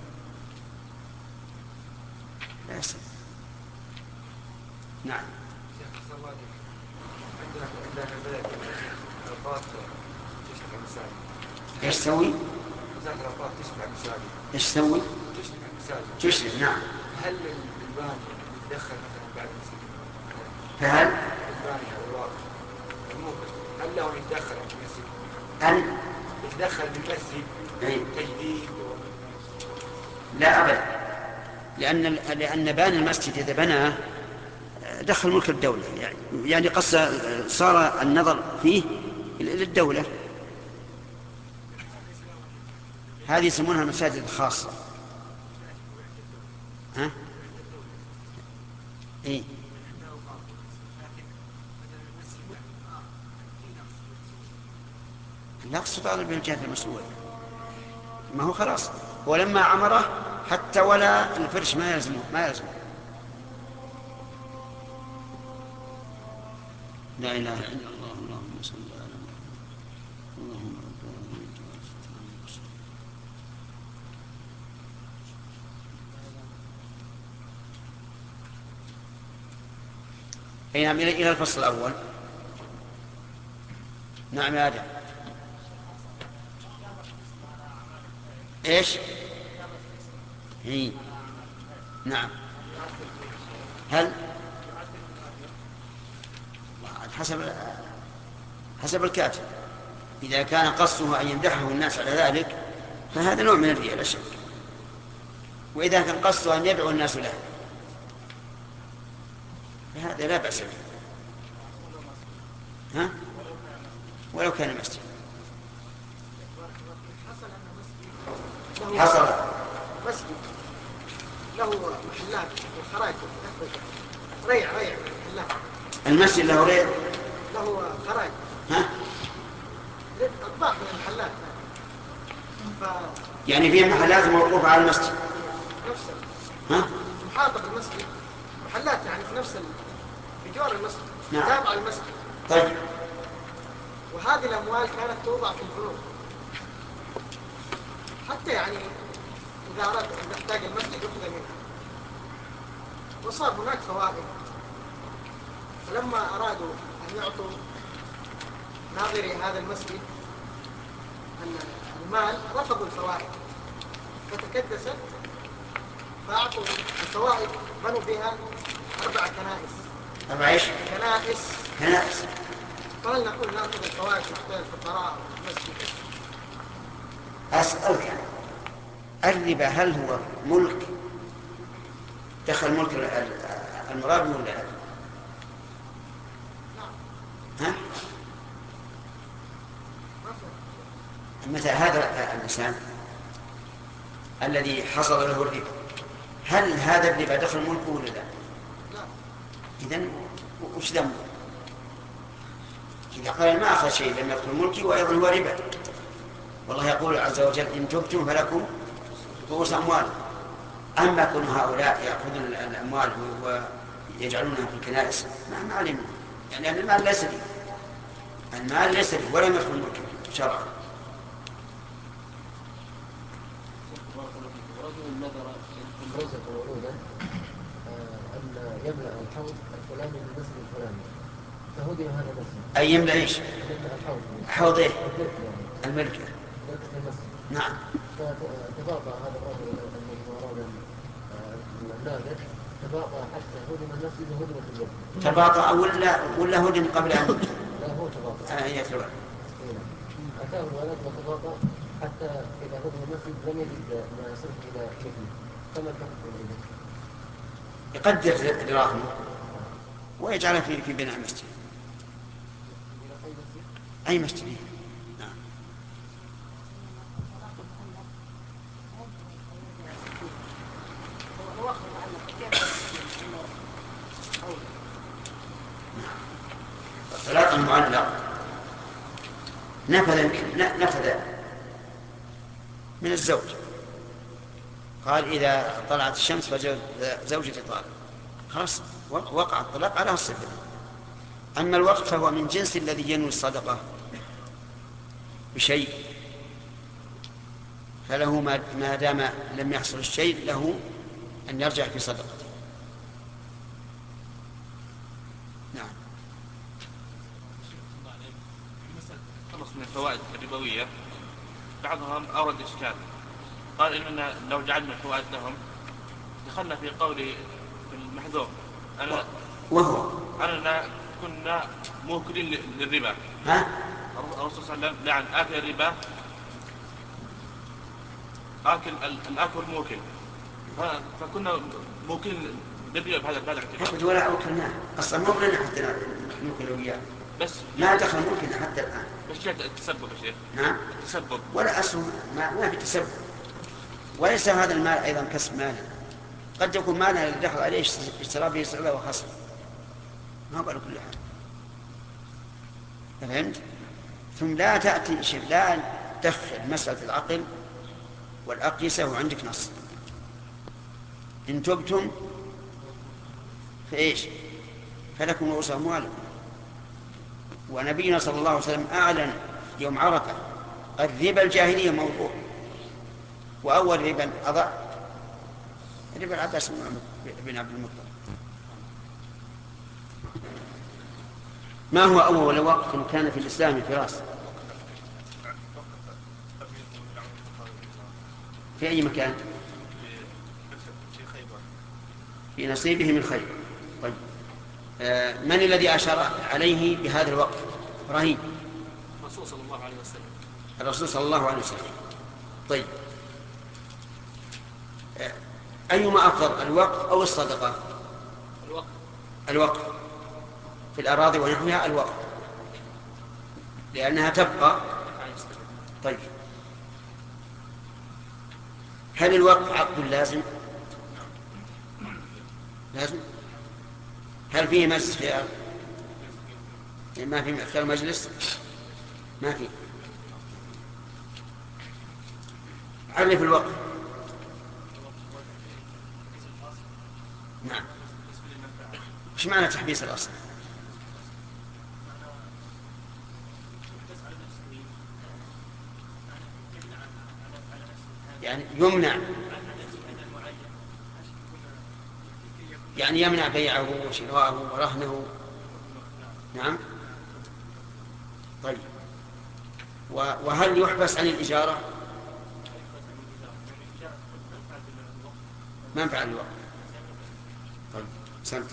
لا يسترد. نعم. ايش تسوي؟ ايش تسوي؟ تشرف. نعم.
هل الباني يتدخل مثلا بعد المسجد؟
فهل
الباني او الواقع الموقف هل له يتدخل في المسجد؟
أن
يتدخل بالمسجد تجديد؟
لا أبدا، لأن لأن بان المسجد إذا بناه دخل ملك الدولة، يعني يعني قص صار النظر فيه للدولة. هذه يسمونها المساجد الخاصة. ها؟ إيه؟ لا استطاع بالجهة المسؤول، ما هو خلاص هو لما عمره حتى ولا الفرش ما يلزمه ما يلزمه. لا إله إلا الله. اللهم صل على محمد. اللهم رب العالمين. أي نعم، إلى الفصل الأول. نعم يا آدم. إيش؟ هي. نعم. هل حسب حسب الكاتب، إذا كان قصده أن يمدحه الناس على ذلك فهذا نوع من الرياء لا شك، وإذا كان قصده أن يدعو الناس له فهذا لا بأس به. ها؟ ولو كان مسجد. حصل
مسجد له محلات وخراج ريع ريع محلات.
المسجد له ريع
له خراج.
ها؟
أطباق من المحلات. ف...
يعني فيه محلات موقوفة على المسجد.
نفسه.
ها؟
محاطة بالمسجد محلات يعني في نفس ال... في جوار المسجد.
نعم.
تابع المسجد.
طيب.
وهذه الأموال كانت توضع في البنوك حتى يعني إذا أراد أن يحتاج المسجد يأخذ منها، وصار هناك فوائد. فلما أرادوا أن يعطوا ناظري هذا المسجد المال رفضوا الفوائد فتكدست، فأعطوا الفوائد بنوا بها أربع كنائس.
أربع إيش؟
كنائس.
كنائس.
قال نقول نأخذ الفوائد نحتاج الفقراء المسجد.
أسألك، الربا هل هو ملك دخل ملك المرابي ولا لا؟ ها؟ متى هذا الإنسان الذي حصل له الربا هل هذا الربا دخل ملكه ولا لا؟ إذن وش ذنبه؟ إذا قال ما أخذ شيء لم يدخل ملكي وأيضا هو ربا. والله يقول عز وجل إن تبتم فلكم رؤوس أموال. أما كن هؤلاء يأخذون الأموال ويجعلونها في الكنائس ما علموا، يعني أن المال ليس لي، المال ليس لي ولم يدخل ملكي شرعا.
رجل نذر إن رزق وعودا أن يملأ الحوض الفلاني من المسجد الفلاني فهدم هذا المسجد.
أي يملأ إيش؟
الحوض.
حوض إيه؟ الملكة. نعم.
فتباطأ هذا الرجل الذي أراد الناذر تباطأ حتى هدم المسجد وهدمت اليد.
تباطأ ولا ولا هدم قبل أن يهدم؟
لا هو تباطأ.
آه يتبع.
أتاه الولد وتباطأ حتى إذا هدم المسجد لم يجد ما يصرف إلى مثله فما تحكم إليه.
يقدر دراهمه ويجعلها في في بناء مسجد. أي مسجد؟ نعم. الطلاق المعلق نفذ نفذ من الزوج، قال إذا طلعت الشمس فزوجتي طالق، خلاص وقع الطلاق على الصفة. أما الوقت فهو من جنس الذي ينوي الصدقة بشيء، فله ما دام لم يحصل الشيء له أن يرجع في صدقته. نعم.
خلص من الفوائد الربوية بعضهم أورد إشكال، قال إننا لو جعلنا الفوائد لهم دخلنا في قولي في المحذور أنا
وهو
أننا كنا موكلين للربا.
ها؟
الرسول صلى الله عليه وسلم لعن آكل الربا آكل الآكل موكل، فكنا موكلين للربا بهذا الاعتبار.
ولا أوكلناه أصلا مو لنا حتى نوكل وياه،
بس
ما دخل ممكن حتى الآن.
بس شيء التسبب يا شيخ.
نعم.
التسبب
ولا أسهم ما, ما في تسبب، وليس هذا المال أيضا كسب مال، قد يكون مالنا اللي دخل عليه اشترى به صلة وخصم، ما هو على كل حال. فهمت؟ ثم لا تأتي شيء، لا تدخل مسألة العقل والأقيسة وعندك نص. إن تبتم فإيش؟ فلكم رؤوس أموالكم. ونبينا صلى الله عليه وسلم أعلن يوم عرفة الربا الجاهلية موضوع، وأول ربا أضع ربا العباس بن عبد المطلب. ما هو أول وقت كان في الإسلام فراس؟ في أي مكان؟ في نصيبه من خير. طيب آه من الذي أشار عليه بهذا الوقت؟ إبراهيم.
الرسول صلى الله عليه وسلم.
الرسول صلى الله عليه وسلم. طيب آه أيما أفضل، الوقف أو الصدقة؟
الوقف.
الوقف في الأراضي ونحوها الوقف، لأنها تبقى. طيب هل الوقف عقد لازم؟ لازم. هل فيه مجلس في ما في مكان مجلس؟ ما في. عرف الوقف. نعم. ايش معنى تحبيس الأصل؟ يعني يمنع، يعني يمنع بيعه وشراءه ورهنه. نعم. طيب وهل يحبس عن الإجارة؟ منفعة الوقت. طيب سنت.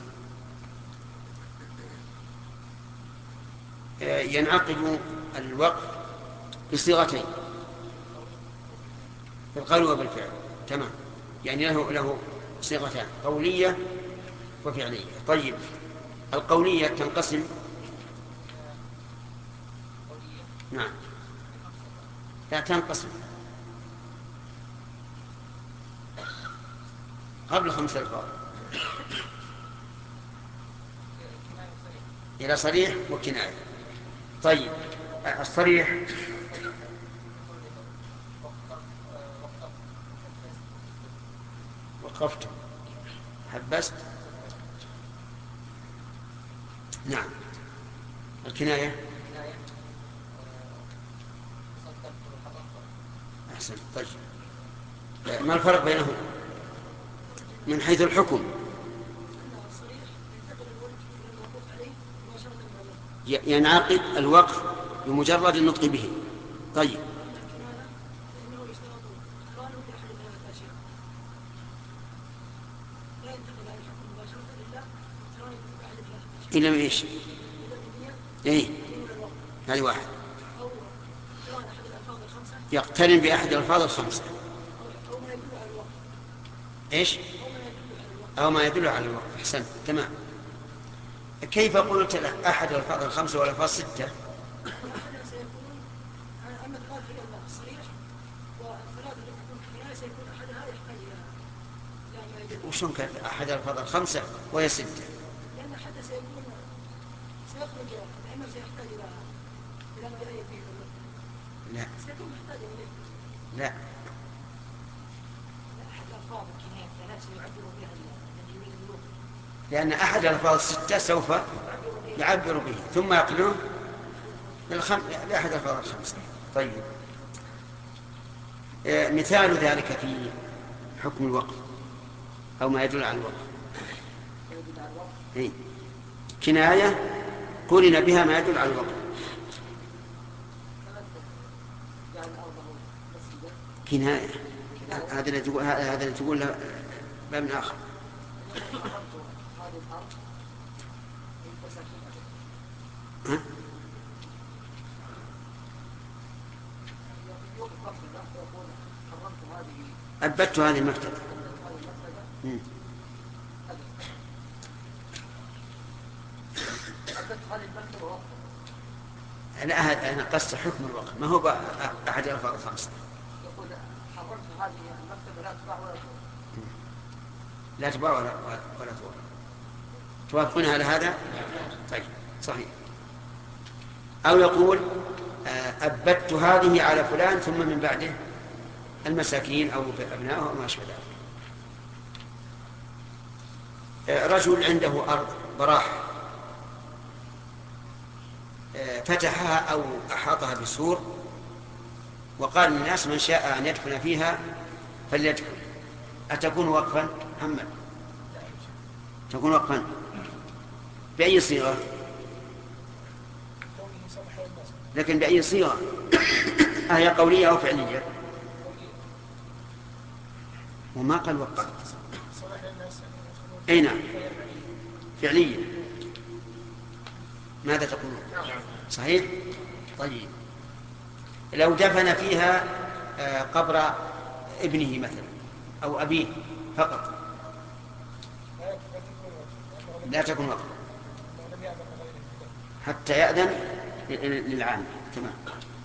ينعقد الوقت بصيغتين، بالقول وبالفعل. تمام، يعني له له صيغتان، قولية وفعلية. طيب القولية تنقسم. نعم لا تنقسم قبل خمس ألفاظ إلى صريح وكناية. طيب الصريح وقفت، حبست. نعم. الكناية أحسن. طيب ما الفرق بينهم من حيث الحكم؟ ينعقد الوقف بمجرد النطق به. طيب إلى إيش؟ إيه هذه واحد. يقترن بأحد الألفاظ الخمسة. إيش؟ أو ما يدل على الوقت. أحسن. تمام. كيف قلت أحد الألفاظ الخمسة والألفاظ ستة؟ وشون كانت أحد الألفاظ الخمسة وهي ستة؟
لأن أحد سيكون سيخرج العمل سيحتاج إلى إلى ما يأتي فيه.
لا
سيكون محتاج إليه.
لا.
أحد الألفاظ الكناية الثلاث سيعبر بها الذي يريد.
لأن أحد الألفاظ الستة سوف يعبر به ثم يقلون بالخم... بأحد الألفاظ الخمسة. طيب آه مثال ذلك في حكم الوقف أو ما يدل على الوقف. إيه؟ كناية قرن بها ما يدل على الوقف. كناية هذا اللي تقول هذا اللي تقول له باب آخر. ها؟ أثبت هذه المكتبة. لا أنا قصد حكم الوقف ما هو أحد الألفاظ الخمسة.
يقول حرمت هذه المكتبة لا تباع ولا تباع.
لا تباع ولا ولا تباع. توافقون على هذا؟ طيب صحيح. أو يقول أبدت هذه على فلان ثم من بعده المساكين أو أبنائه أو ما أشبه ذلك. رجل عنده أرض براح فتحها أو أحاطها بسور وقال للناس من شاء أن يدخل فيها فليدخل، أتكون وقفا؟ محمد تكون وقفا بأي صيغة؟ لكن بأي صيغة؟ أهي قولية أو فعلية؟ وما قال وقف. أي نعم فعلية. ماذا تقولون؟ صحيح؟ طيب لو دفن فيها قبر ابنه مثلا أو أبيه فقط لا تكون وقف حتى يأذن للعام. تمام.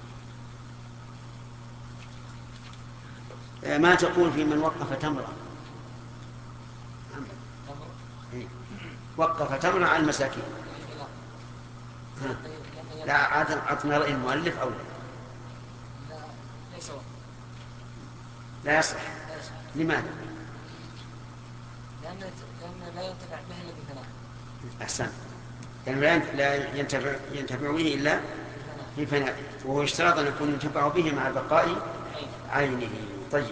ما تقول في من وقف تمرة؟ وقف تمرة على المساكين. لا عطنا رأي المؤلف أولا. لا يصح. لماذا؟
لأن لا ينتفع به إلا بثناء.
أحسن. لأنه لا ينتفع, ينتفع به إلا في فناء، وهو اشترط أن يكون ينتفع به مع بقاء عينه. طيب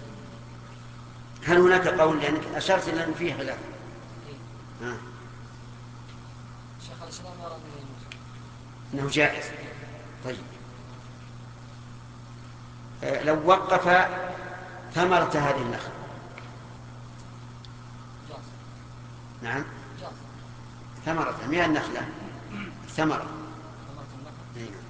هل هناك قول؟ لأنك أشرت إلى أنه فيه خلاف. آه.
شيخ الإسلام يرى
أنه جائز. طيب آه لو وقف ثمرة هذه النخل.
جاز.
نعم
جاز.
ثمرة من النخلة ثمرة.
ثمرة النخل.
نعم.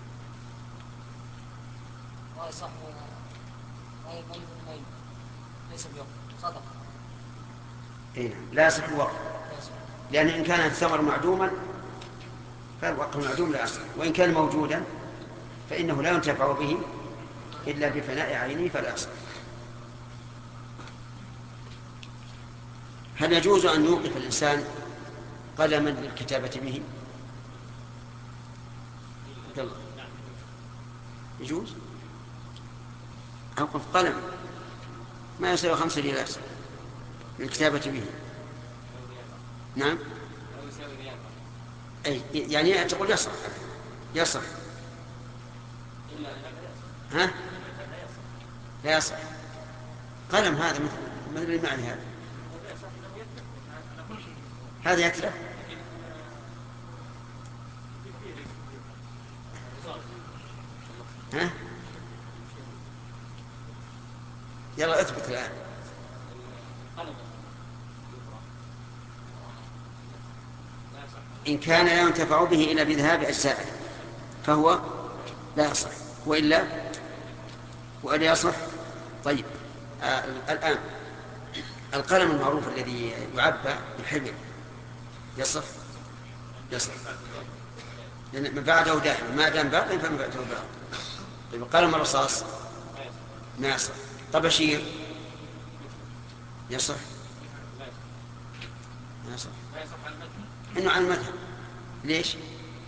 وهي صح وهي ميل ميل ليس بيوم صدق.
إيه نعم. لا يصح الوقف، لأن إن كان الثمر معدوما فالوقف معدوم لا يصح، وإن كان موجودا فإنه لا ينتفع به إلا بفناء عينه فلا يصح. هل يجوز أن يوقف الإنسان قلما للكتابة به؟ يجوز أوقف قلم ما يساوي خمسة ريالات للكتابة به. نعم أي يعني تقول يصح يصح ها لا يصح قلم هذا مثل مثل المعنى هذا هذا يتلف. ها يلا اثبت الآن. إن كان لا ينتفع به إلا بذهاب أجزائه فهو لا يصح، وإلا وإلا يصح. طيب آه الآن القلم المعروف الذي يعبى بالحبر يصح يصح لأن من بعده داخل، ما دام باقي فمن بعده باقي. طيب القلم الرصاص ما يصح. طبشير يصح ما يصح إنه على المذهب. ليش؟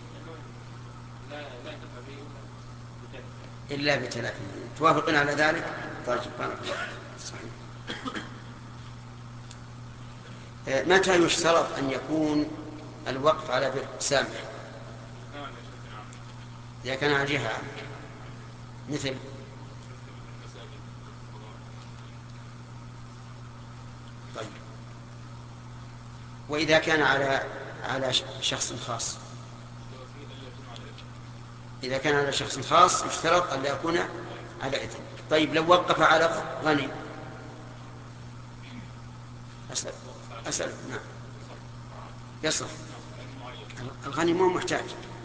إلا بتلافي. توافقون على ذلك؟ طيب صحيح. متى يشترط أن يكون الوقف على بر سامح؟ إذا كان على جهة مثل طيب وإذا كان على على شخص خاص؟ إذا كان على شخص خاص يشترط أن لا يكون على إثم. طيب لو وقف على غني؟ أسأل أسأل نعم يصح. الغني مو محتاج.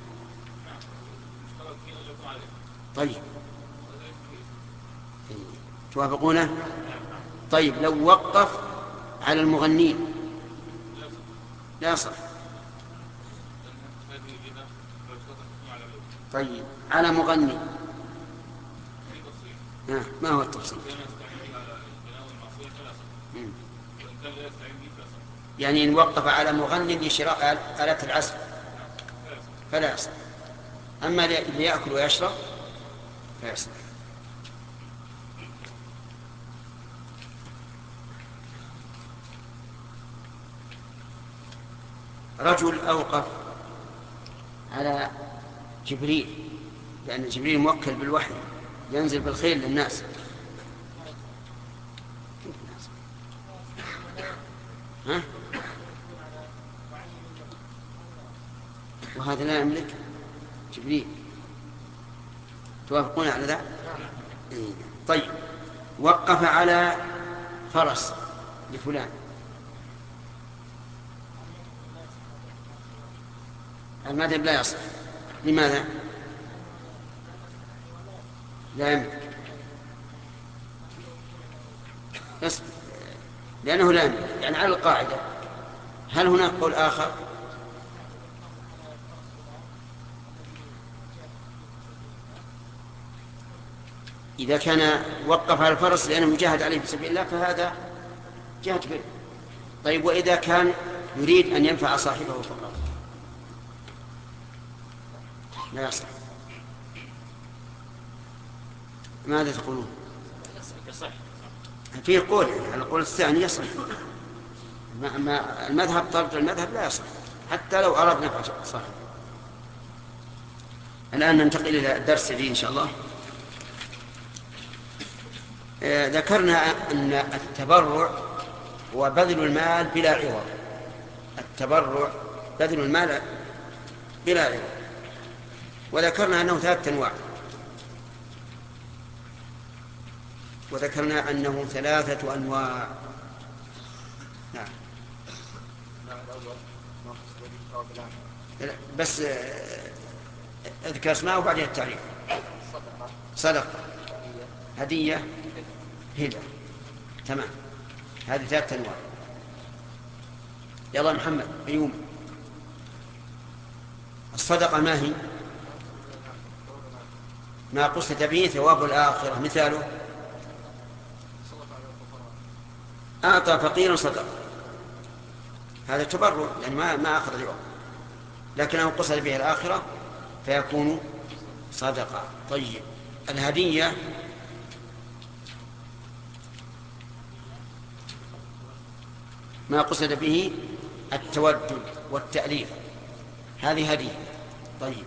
طيب توافقونه؟ طيب لو وقف على المغنين لا يصح. طيب على مغني آه. ما هو التفصيل؟ يعني إن وقف على مغني لشراء آلة العزف فلا يصح. أما ليأكل ويشرب لا يصح. رجل أوقف على جبريل، لأن جبريل موكل بالوحي ينزل بالخير للناس. ها؟ وهذا لا يملك جبريل. توافقون على ذا؟ طيب، وقف على فرس لفلان، المذهب لا يصح. لماذا؟ لا يملك، لأنه لا يملك. يعني على القاعدة، هل هناك قول آخر؟ إذا كان وقف على الفرس لأنه مجاهد عليه في سبيل الله فهذا جهد به. طيب، وإذا كان يريد أن ينفع صاحبه فقط؟ لا يصح. ماذا تقولون؟
يصح.
في قول على القول الثاني يصح. ما المذهب طرد المذهب لا يصح حتى لو أراد نفع صاحبه. الآن ننتقل إلى الدرس الذي إن شاء الله. ذكرنا أن التبرع هو بذل المال بلا عوض. التبرع بذل المال بلا عوض، وذكرنا أنه ثلاثة أنواع، وذكرنا أنه ثلاثة أنواع. نعم. بس اذكر اسماء وبعدين التعريف. صدقة، هدية، هبة. تمام، هذه ثلاثة أنواع. يلا محمد أيوم. الصدقة ما هي؟ ما قصد به ثواب الآخرة. مثاله أعطى فقيرا صدقة، هذا تبرع لأن ما ما أخذ العوض، لكنه قصد به الآخرة فيكون صدقة. طيب، الهدية ما قصد به التودد والتأليف، هذه هدية. طيب،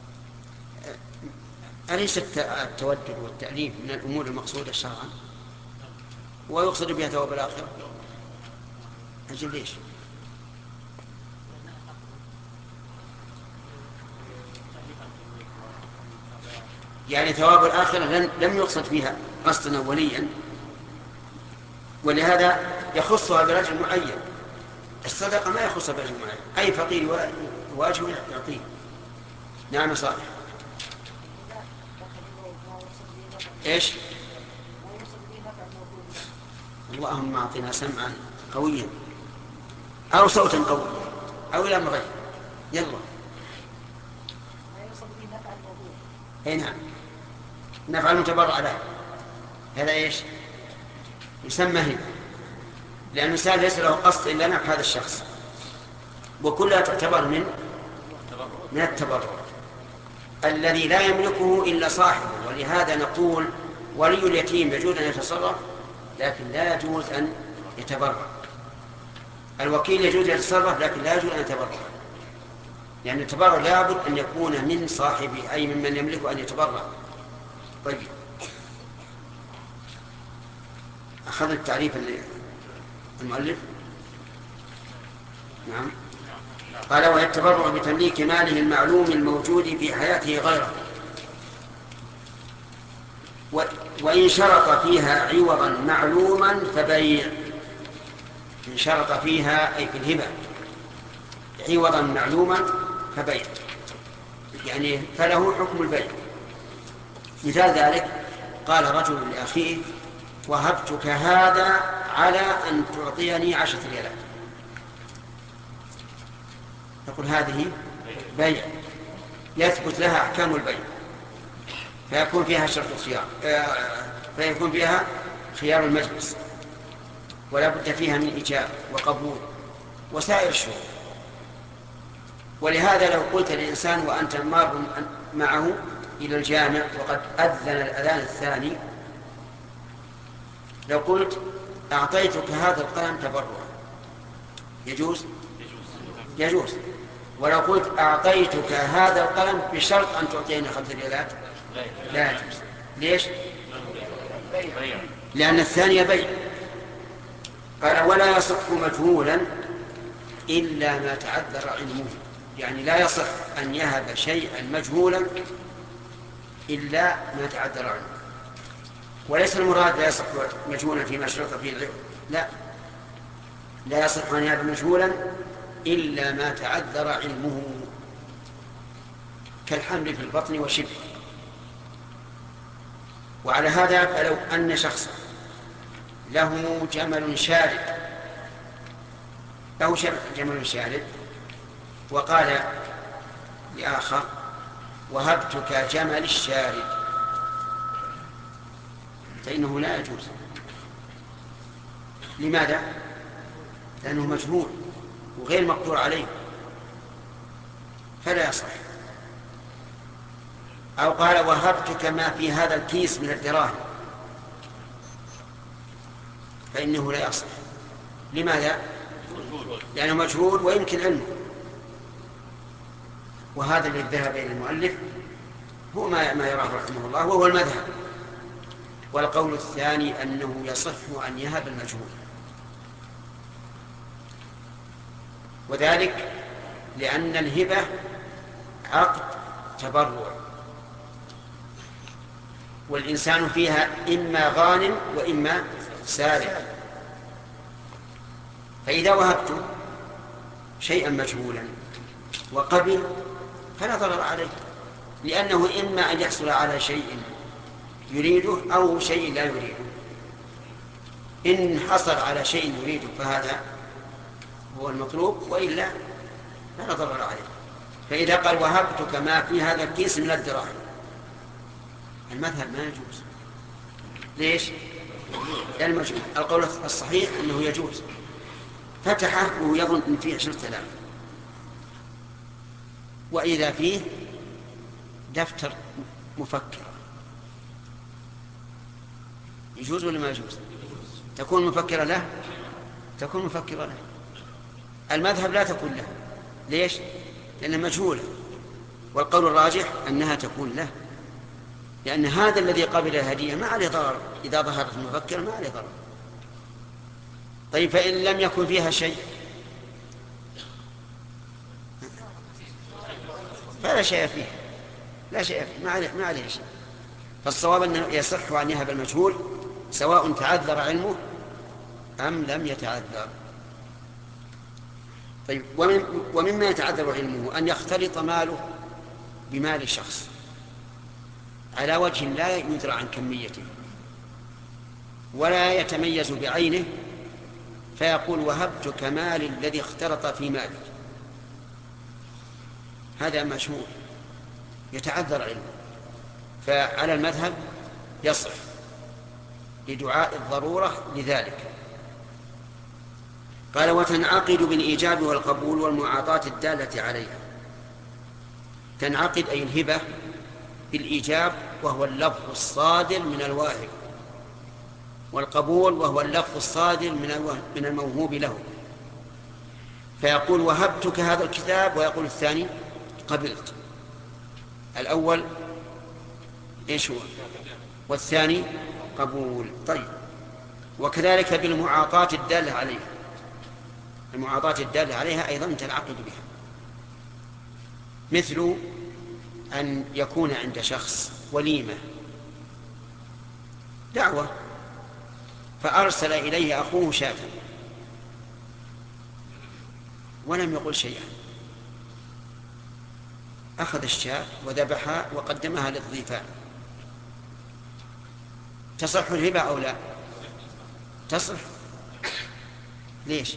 أليس التودد والتأليف من الأمور المقصودة شرعا ويقصد بها ثواب الآخرة؟ أجل ليش؟ يعني ثواب الآخرة لم يقصد فيها قصدا أوليا، ولهذا يخصها برجل معين. الصدقة ما يخصها برجل معين، أي فقير واجب يعطيه. نعم صالح. إيش؟ اللهم أعطنا سمعا قويا أو صوتا قويا أو إلى مغير. يلا. أي نعم، نفعل المتبرع له، هذا إيش؟ يسمى هنا، لأن الإنسان ليس له قصد إلا نفع هذا الشخص، وكلها تعتبر من من التبرع الذي لا يملكه إلا صاحبه. ولهذا نقول ولي اليتيم يجوز أن يتصرف لكن لا يجوز أن يتبرع. الوكيل يجوز أن يتصرف لكن لا يجوز أن يتبرع، يعني التبرع لابد أن يكون من صاحبه أي ممن يملكه أن يتبرع. طيب، أخذ التعريف المؤلف. نعم. قال: ويتبرع بتمليك ماله المعلوم الموجود في حياته غيره، وإن شرط فيها عوضا معلوما فبيع. إن شرط فيها أي في الهبة عوضا معلوما فبيع، يعني فله حكم البيع. مثال ذلك: قال رجل لأخيه: وهبتك هذا على أن تعطيني عشرة ريالات. نقول هذه بيع يثبت لها أحكام البيع، فيكون فيها شرط الخيار، فيكون فيها خيار المجلس، ولا بد فيها من إيجاب وقبول وسائر الشروط. ولهذا لو قلت للإنسان وأنت مار معه إلى الجامع وقد أذن الأذان الثاني، لو قلت أعطيتك هذا القلم تبرعا يجوز؟ يجوز. ولو قلت أعطيتك هذا القلم بشرط أن تعطيني خمس ريالات لا يجوز. ليش؟ لأن الثانية بيع. قال ولا يصح مجهولا إلا ما تعذر علمه، يعني لا يصح أن يهب شيئا مجهولا إلا ما تعذر علمه. وليس المراد لا يصح مجهولا فيما شرط فيه العلم، لا، لا يصح أن يهب مجهولا إلا ما تعذر علمه، كالحمل في البطن وشبه. وعلى هذا فلو أن شخصا له جمل شارد له جمل شارد وقال لآخر وهبتك جمل الشارد، فإنه لا يجوز. لماذا؟ لأنه مجهول وغير مقدور عليه فلا يصح. أو قال وهبتك ما في هذا الكيس من الدراهم، فإنه لا يصح. لماذا؟ لأنه مجهول ويمكن علمه. وهذا الذي ذهب إلى المؤلف هو ما ما يراه رحمه الله وهو المذهب. والقول الثاني أنه يصح أن يهب المجهول، وذلك لأن الهبة عقد تبرع، والإنسان فيها إما غانم وإما سارق. فإذا وهبت شيئا مجهولا وقبل فلا ضرر عليه، لأنه إما أن يحصل على شيء يريده أو شيء لا يريده. إن حصل على شيء يريده فهذا هو المطلوب، وإلا فلا ضرر عليه. فإذا قال وهبتك ما في هذا الكيس من الدراهم، المذهب ما يجوز. ليش؟ لأن القول الصحيح أنه يجوز. فتحه وهو يظن أن فيه عشرة آلاف، وإذا فيه دفتر مفكر، يجوز ولا ما يجوز؟ تكون مفكرة له؟ تكون مفكرة له. المذهب لا تكون له. ليش؟ لأنها مجهولة، والقول الراجح أنها تكون له، لأن هذا الذي قبل الهدية ما عليه ضرر. إذا ظهرت المفكرة ما عليه ضرر. طيب فإن لم يكن فيها شيء فلا شيء فيه، لا شيء فيه، ما عليه, ما عليه شيء. فالصواب أنه يصح أن يهب المجهول سواء تعذر علمه أم لم يتعذر. طيب ومن ومما يتعذر علمه أن يختلط ماله بمال شخص على وجه لا يدرى عن كميته ولا يتميز بعينه، فيقول وهبتك مال الذي اختلط في مالك، هذا مشهور يتعذر علمه. فعلى المذهب يصح لدعاء الضرورة لذلك. قال وتنعقد بالإيجاب والقبول والمعاطاة الدالة عليها. تنعقد أي الهبة بالإيجاب وهو اللفظ الصادر من الواهب، والقبول وهو اللفظ الصادر من الموهوب له. فيقول وهبتك هذا الكتاب، ويقول الثاني قبلت. الأول إيش هو؟ والثاني قبول. طيب وكذلك بالمعاطاة الدالة عليها، المعاطاة الدالة عليها أيضا تنعقد بها، مثل أن يكون عند شخص وليمة دعوة فأرسل إليه أخوه شاة ولم يقل شيئا، أخذ الشاة وذبحها وقدمها للضيفان، تصح الهبة أو لا؟ تصح. ليش؟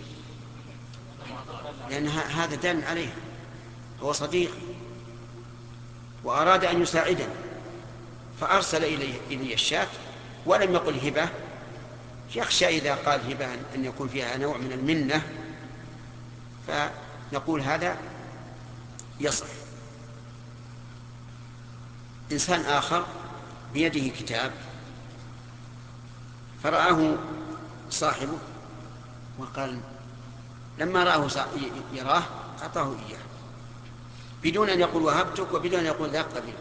لأن هذا دال عليه، هو صديق وأراد أن يساعدني فأرسل إليه إلي الشاة ولم يقل هبة، يخشى إذا قال هبة أن يكون فيها نوع من المنة، فنقول هذا يصح. إنسان آخر بيده كتاب فرآه صاحبه وقال لما رآه يراه أعطاه إياه بدون أن يقول وهبتك وبدون أن يقول ذاك قبلت.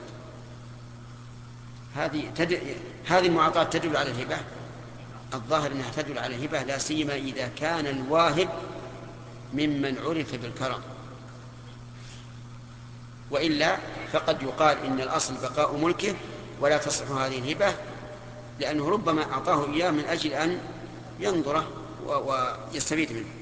هذه تد... هذه المعاطاة تدل على الهبة. الظاهر أنها تدل على الهبة، لا سيما إذا كان الواهب ممن عرف بالكرم، وإلا فقد يقال إن الأصل بقاء ملكه ولا تصح هذه الهبة، لأنه ربما أعطاه إياه من أجل أن ينظره ويستفيد منه.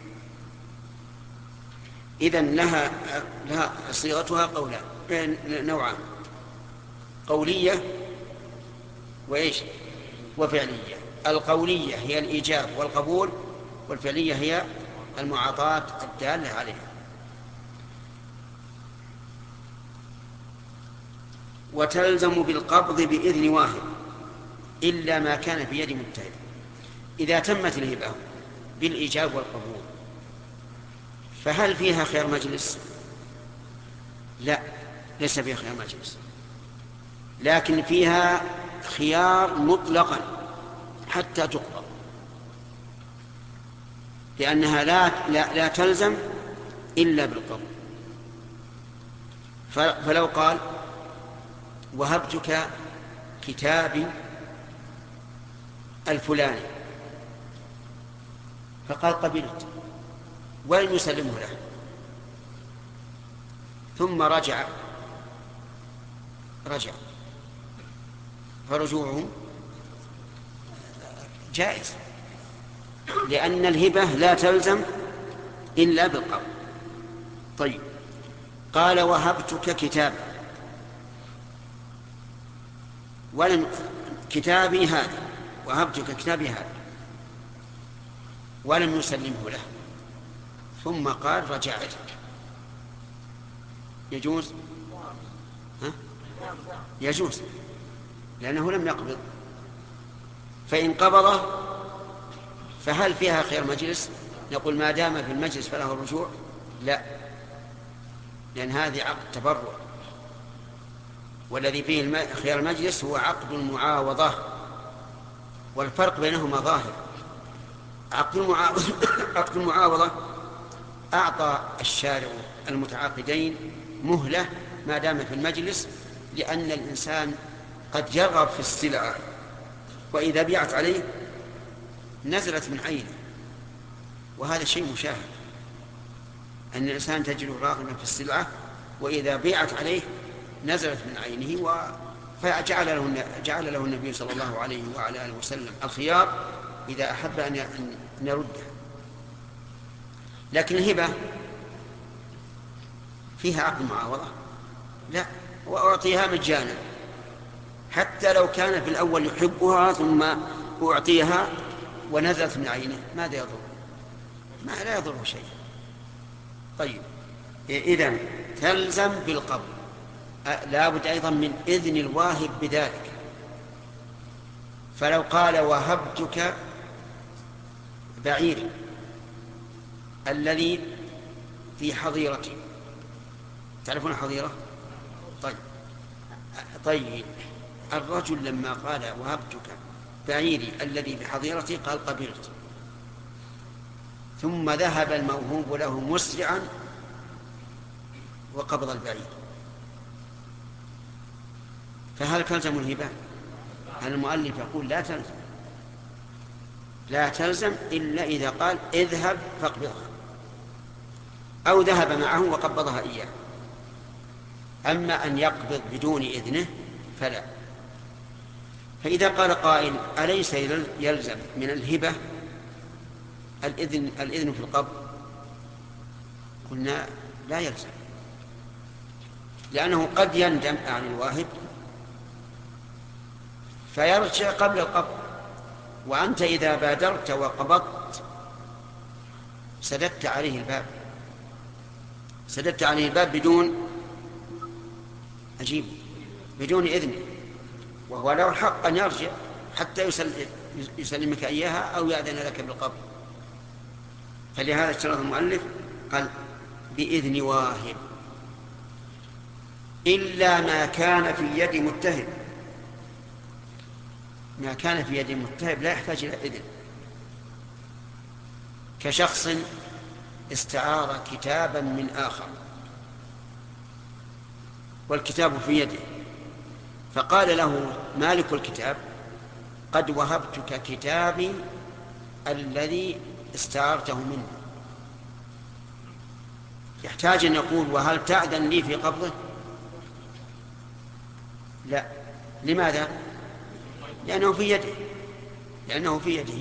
إذن لها, لها صيغتها قولان نوعان، قولية وإيش وفعلية. القولية هي الإيجاب والقبول، والفعلية هي المعاطاة الدالة عليها. وتلزم بالقبض بإذن واحد إلا ما كان في يد مجتهد. إذا تمت الهبة بالإيجاب والقبول فهل فيها خيار مجلس؟ لا، ليس فيها خيار مجلس، لكن فيها خيار مطلقا حتى تقبض، لأنها لا, لا, لا تلزم إلا بالقبول. فلو قال وهبتك كتابي الفلاني فقال قبلت ولم يسلمه له، ثم رجع رجع فرجوعه جائز، لأن الهبة لا تلزم إلا بالقبول. طيب، قال وهبتك كتاب ولم كتابي هذا وهبتك كتابي هذا ولم يسلمه له، ثم قال رجعت، يجوز؟ ها؟ يجوز، لأنه لم يقبض. فإن قبضه فهل فيها خير مجلس؟ نقول ما دام في المجلس فله الرجوع؟ لا، لأن هذه عقد تبرع، والذي فيه خيار المجلس هو عقد المعاوضة، والفرق بينهما ظاهر. عقد المعاوضة, عقد المعاوضة أعطى الشارع المتعاقدين مهلة ما دام في المجلس، لأن الإنسان قد يرغب في السلعة وإذا بيعت عليه نزلت من عينه، وهذا شيء مشاهد، أن الإنسان تجد راغبا في السلعة وإذا بيعت عليه نزلت من عينه، و... فجعل له جعل له النبي صلى الله عليه وعلى آله وسلم الخيار إذا أحب أن يرده. لكن الهبة فيها عقد معاوضة؟ لا، وأعطيها مجانا، حتى لو كان في الأول يحبها ثم أعطيها ونزلت من عينه ماذا يضر؟ ما لا يضره شيء. طيب، إذن تلزم بالقبض، لا بد أيضا من إذن الواهب بذلك. فلو قال وهبتك بعير الذي في حظيرتي، تعرفون حظيرة؟ طيب طيب الرجل لما قال وهبتك بعيري الذي بحظيرتي قال قبلت، ثم ذهب الموهوب له مسرعا وقبض البعير، فهل تلزم الهبة؟ المؤلف يقول لا تلزم، لا تلزم إلا إذا قال اذهب فاقبضها، أو ذهب معه وقبضها إياه. أما أن يقبض بدون إذنه فلا. فإذا قال قائل أليس يلزم من الهبة الإذن, الإذن في القبض؟ قلنا لا يلزم، لأنه قد يندم عن الواهب فيرجع قبل القبض، وأنت إذا بادرت وقبضت سددت عليه الباب سددت عليه الباب بدون أجيب بدون إذن، وهو له الحق أن يرجع حتى يسلمك إياها أو يأذن لك بالقبض. فلهذا اشترط المؤلف قال بإذن واهب. إلا ما كان في يد متهم. ما كان في يد متهم لا يحتاج إلى إذن، كشخص استعار كتابا من آخر والكتاب في يده، فقال له مالك الكتاب قد وهبتك كتابي الذي استعارته منه، يحتاج أن يقول وهل تأذن لي في قبضه؟ لا. لماذا؟ لأنه في يده لأنه في يده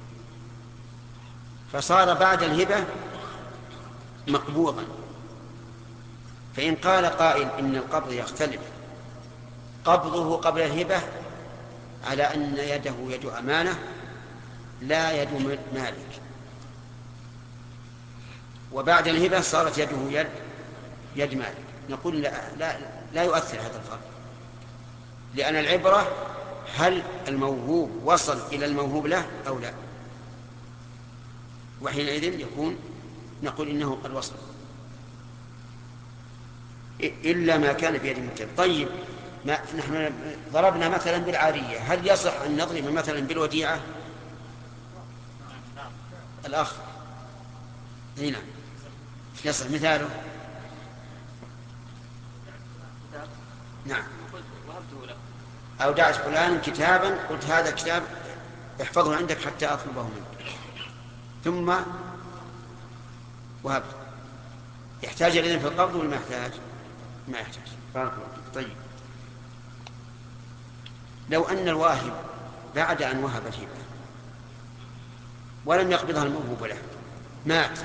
فصار بعد الهبة مقبوضا. فإن قال قائل إن القبض يختلف، قبضه قبل الهبة على أن يده يد أمانة لا يد مالك، وبعد الهبة صارت يده يد يد مالك، نقول لا, لا, لا يؤثر هذا الفرق، لأن العبرة هل الموهوب وصل إلى الموهوب له أو لا، وحينئذ يكون نقول إنه قد وصل إلا ما كان بيد المتهم. طيب ما نحن ضربنا مثلا بالعارية، هل يصح أن نضرب مثلا بالوديعة؟ الأخ هنا يصح مثاله. نعم. أودعت فلان كتابا قلت هذا كتاب احفظه عندك حتى أطلبه منك، ثم وهبت، يحتاج إليه في القبض ولا ما يحتاج؟ ما يحتاج. بارك الله. طيب لو أن الواهب بعد أن وهب الهبة ولم يقبضها الموهوب له مات،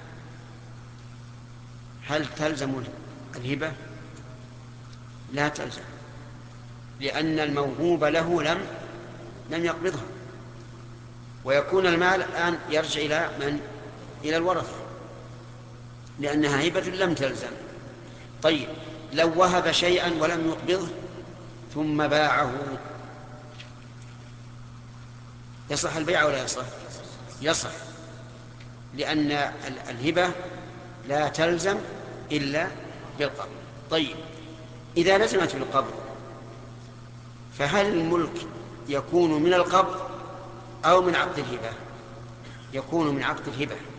هل تلزم الهبة؟ لا تلزم، لأن الموهوب له لم لم يقبضها، ويكون المال الآن يرجع إلى من؟ إلى الورثة، لأنها هبة لم تلزم. طيب لو وهب شيئا ولم يقبضه ثم باعه، يصح البيع ولا يصح؟ يصح، لأن الهبة لا تلزم إلا بالقبض. طيب إذا لزمت بالقبض فهل الملك يكون من القبض أو من عقد الهبة؟ يكون من عقد الهبة،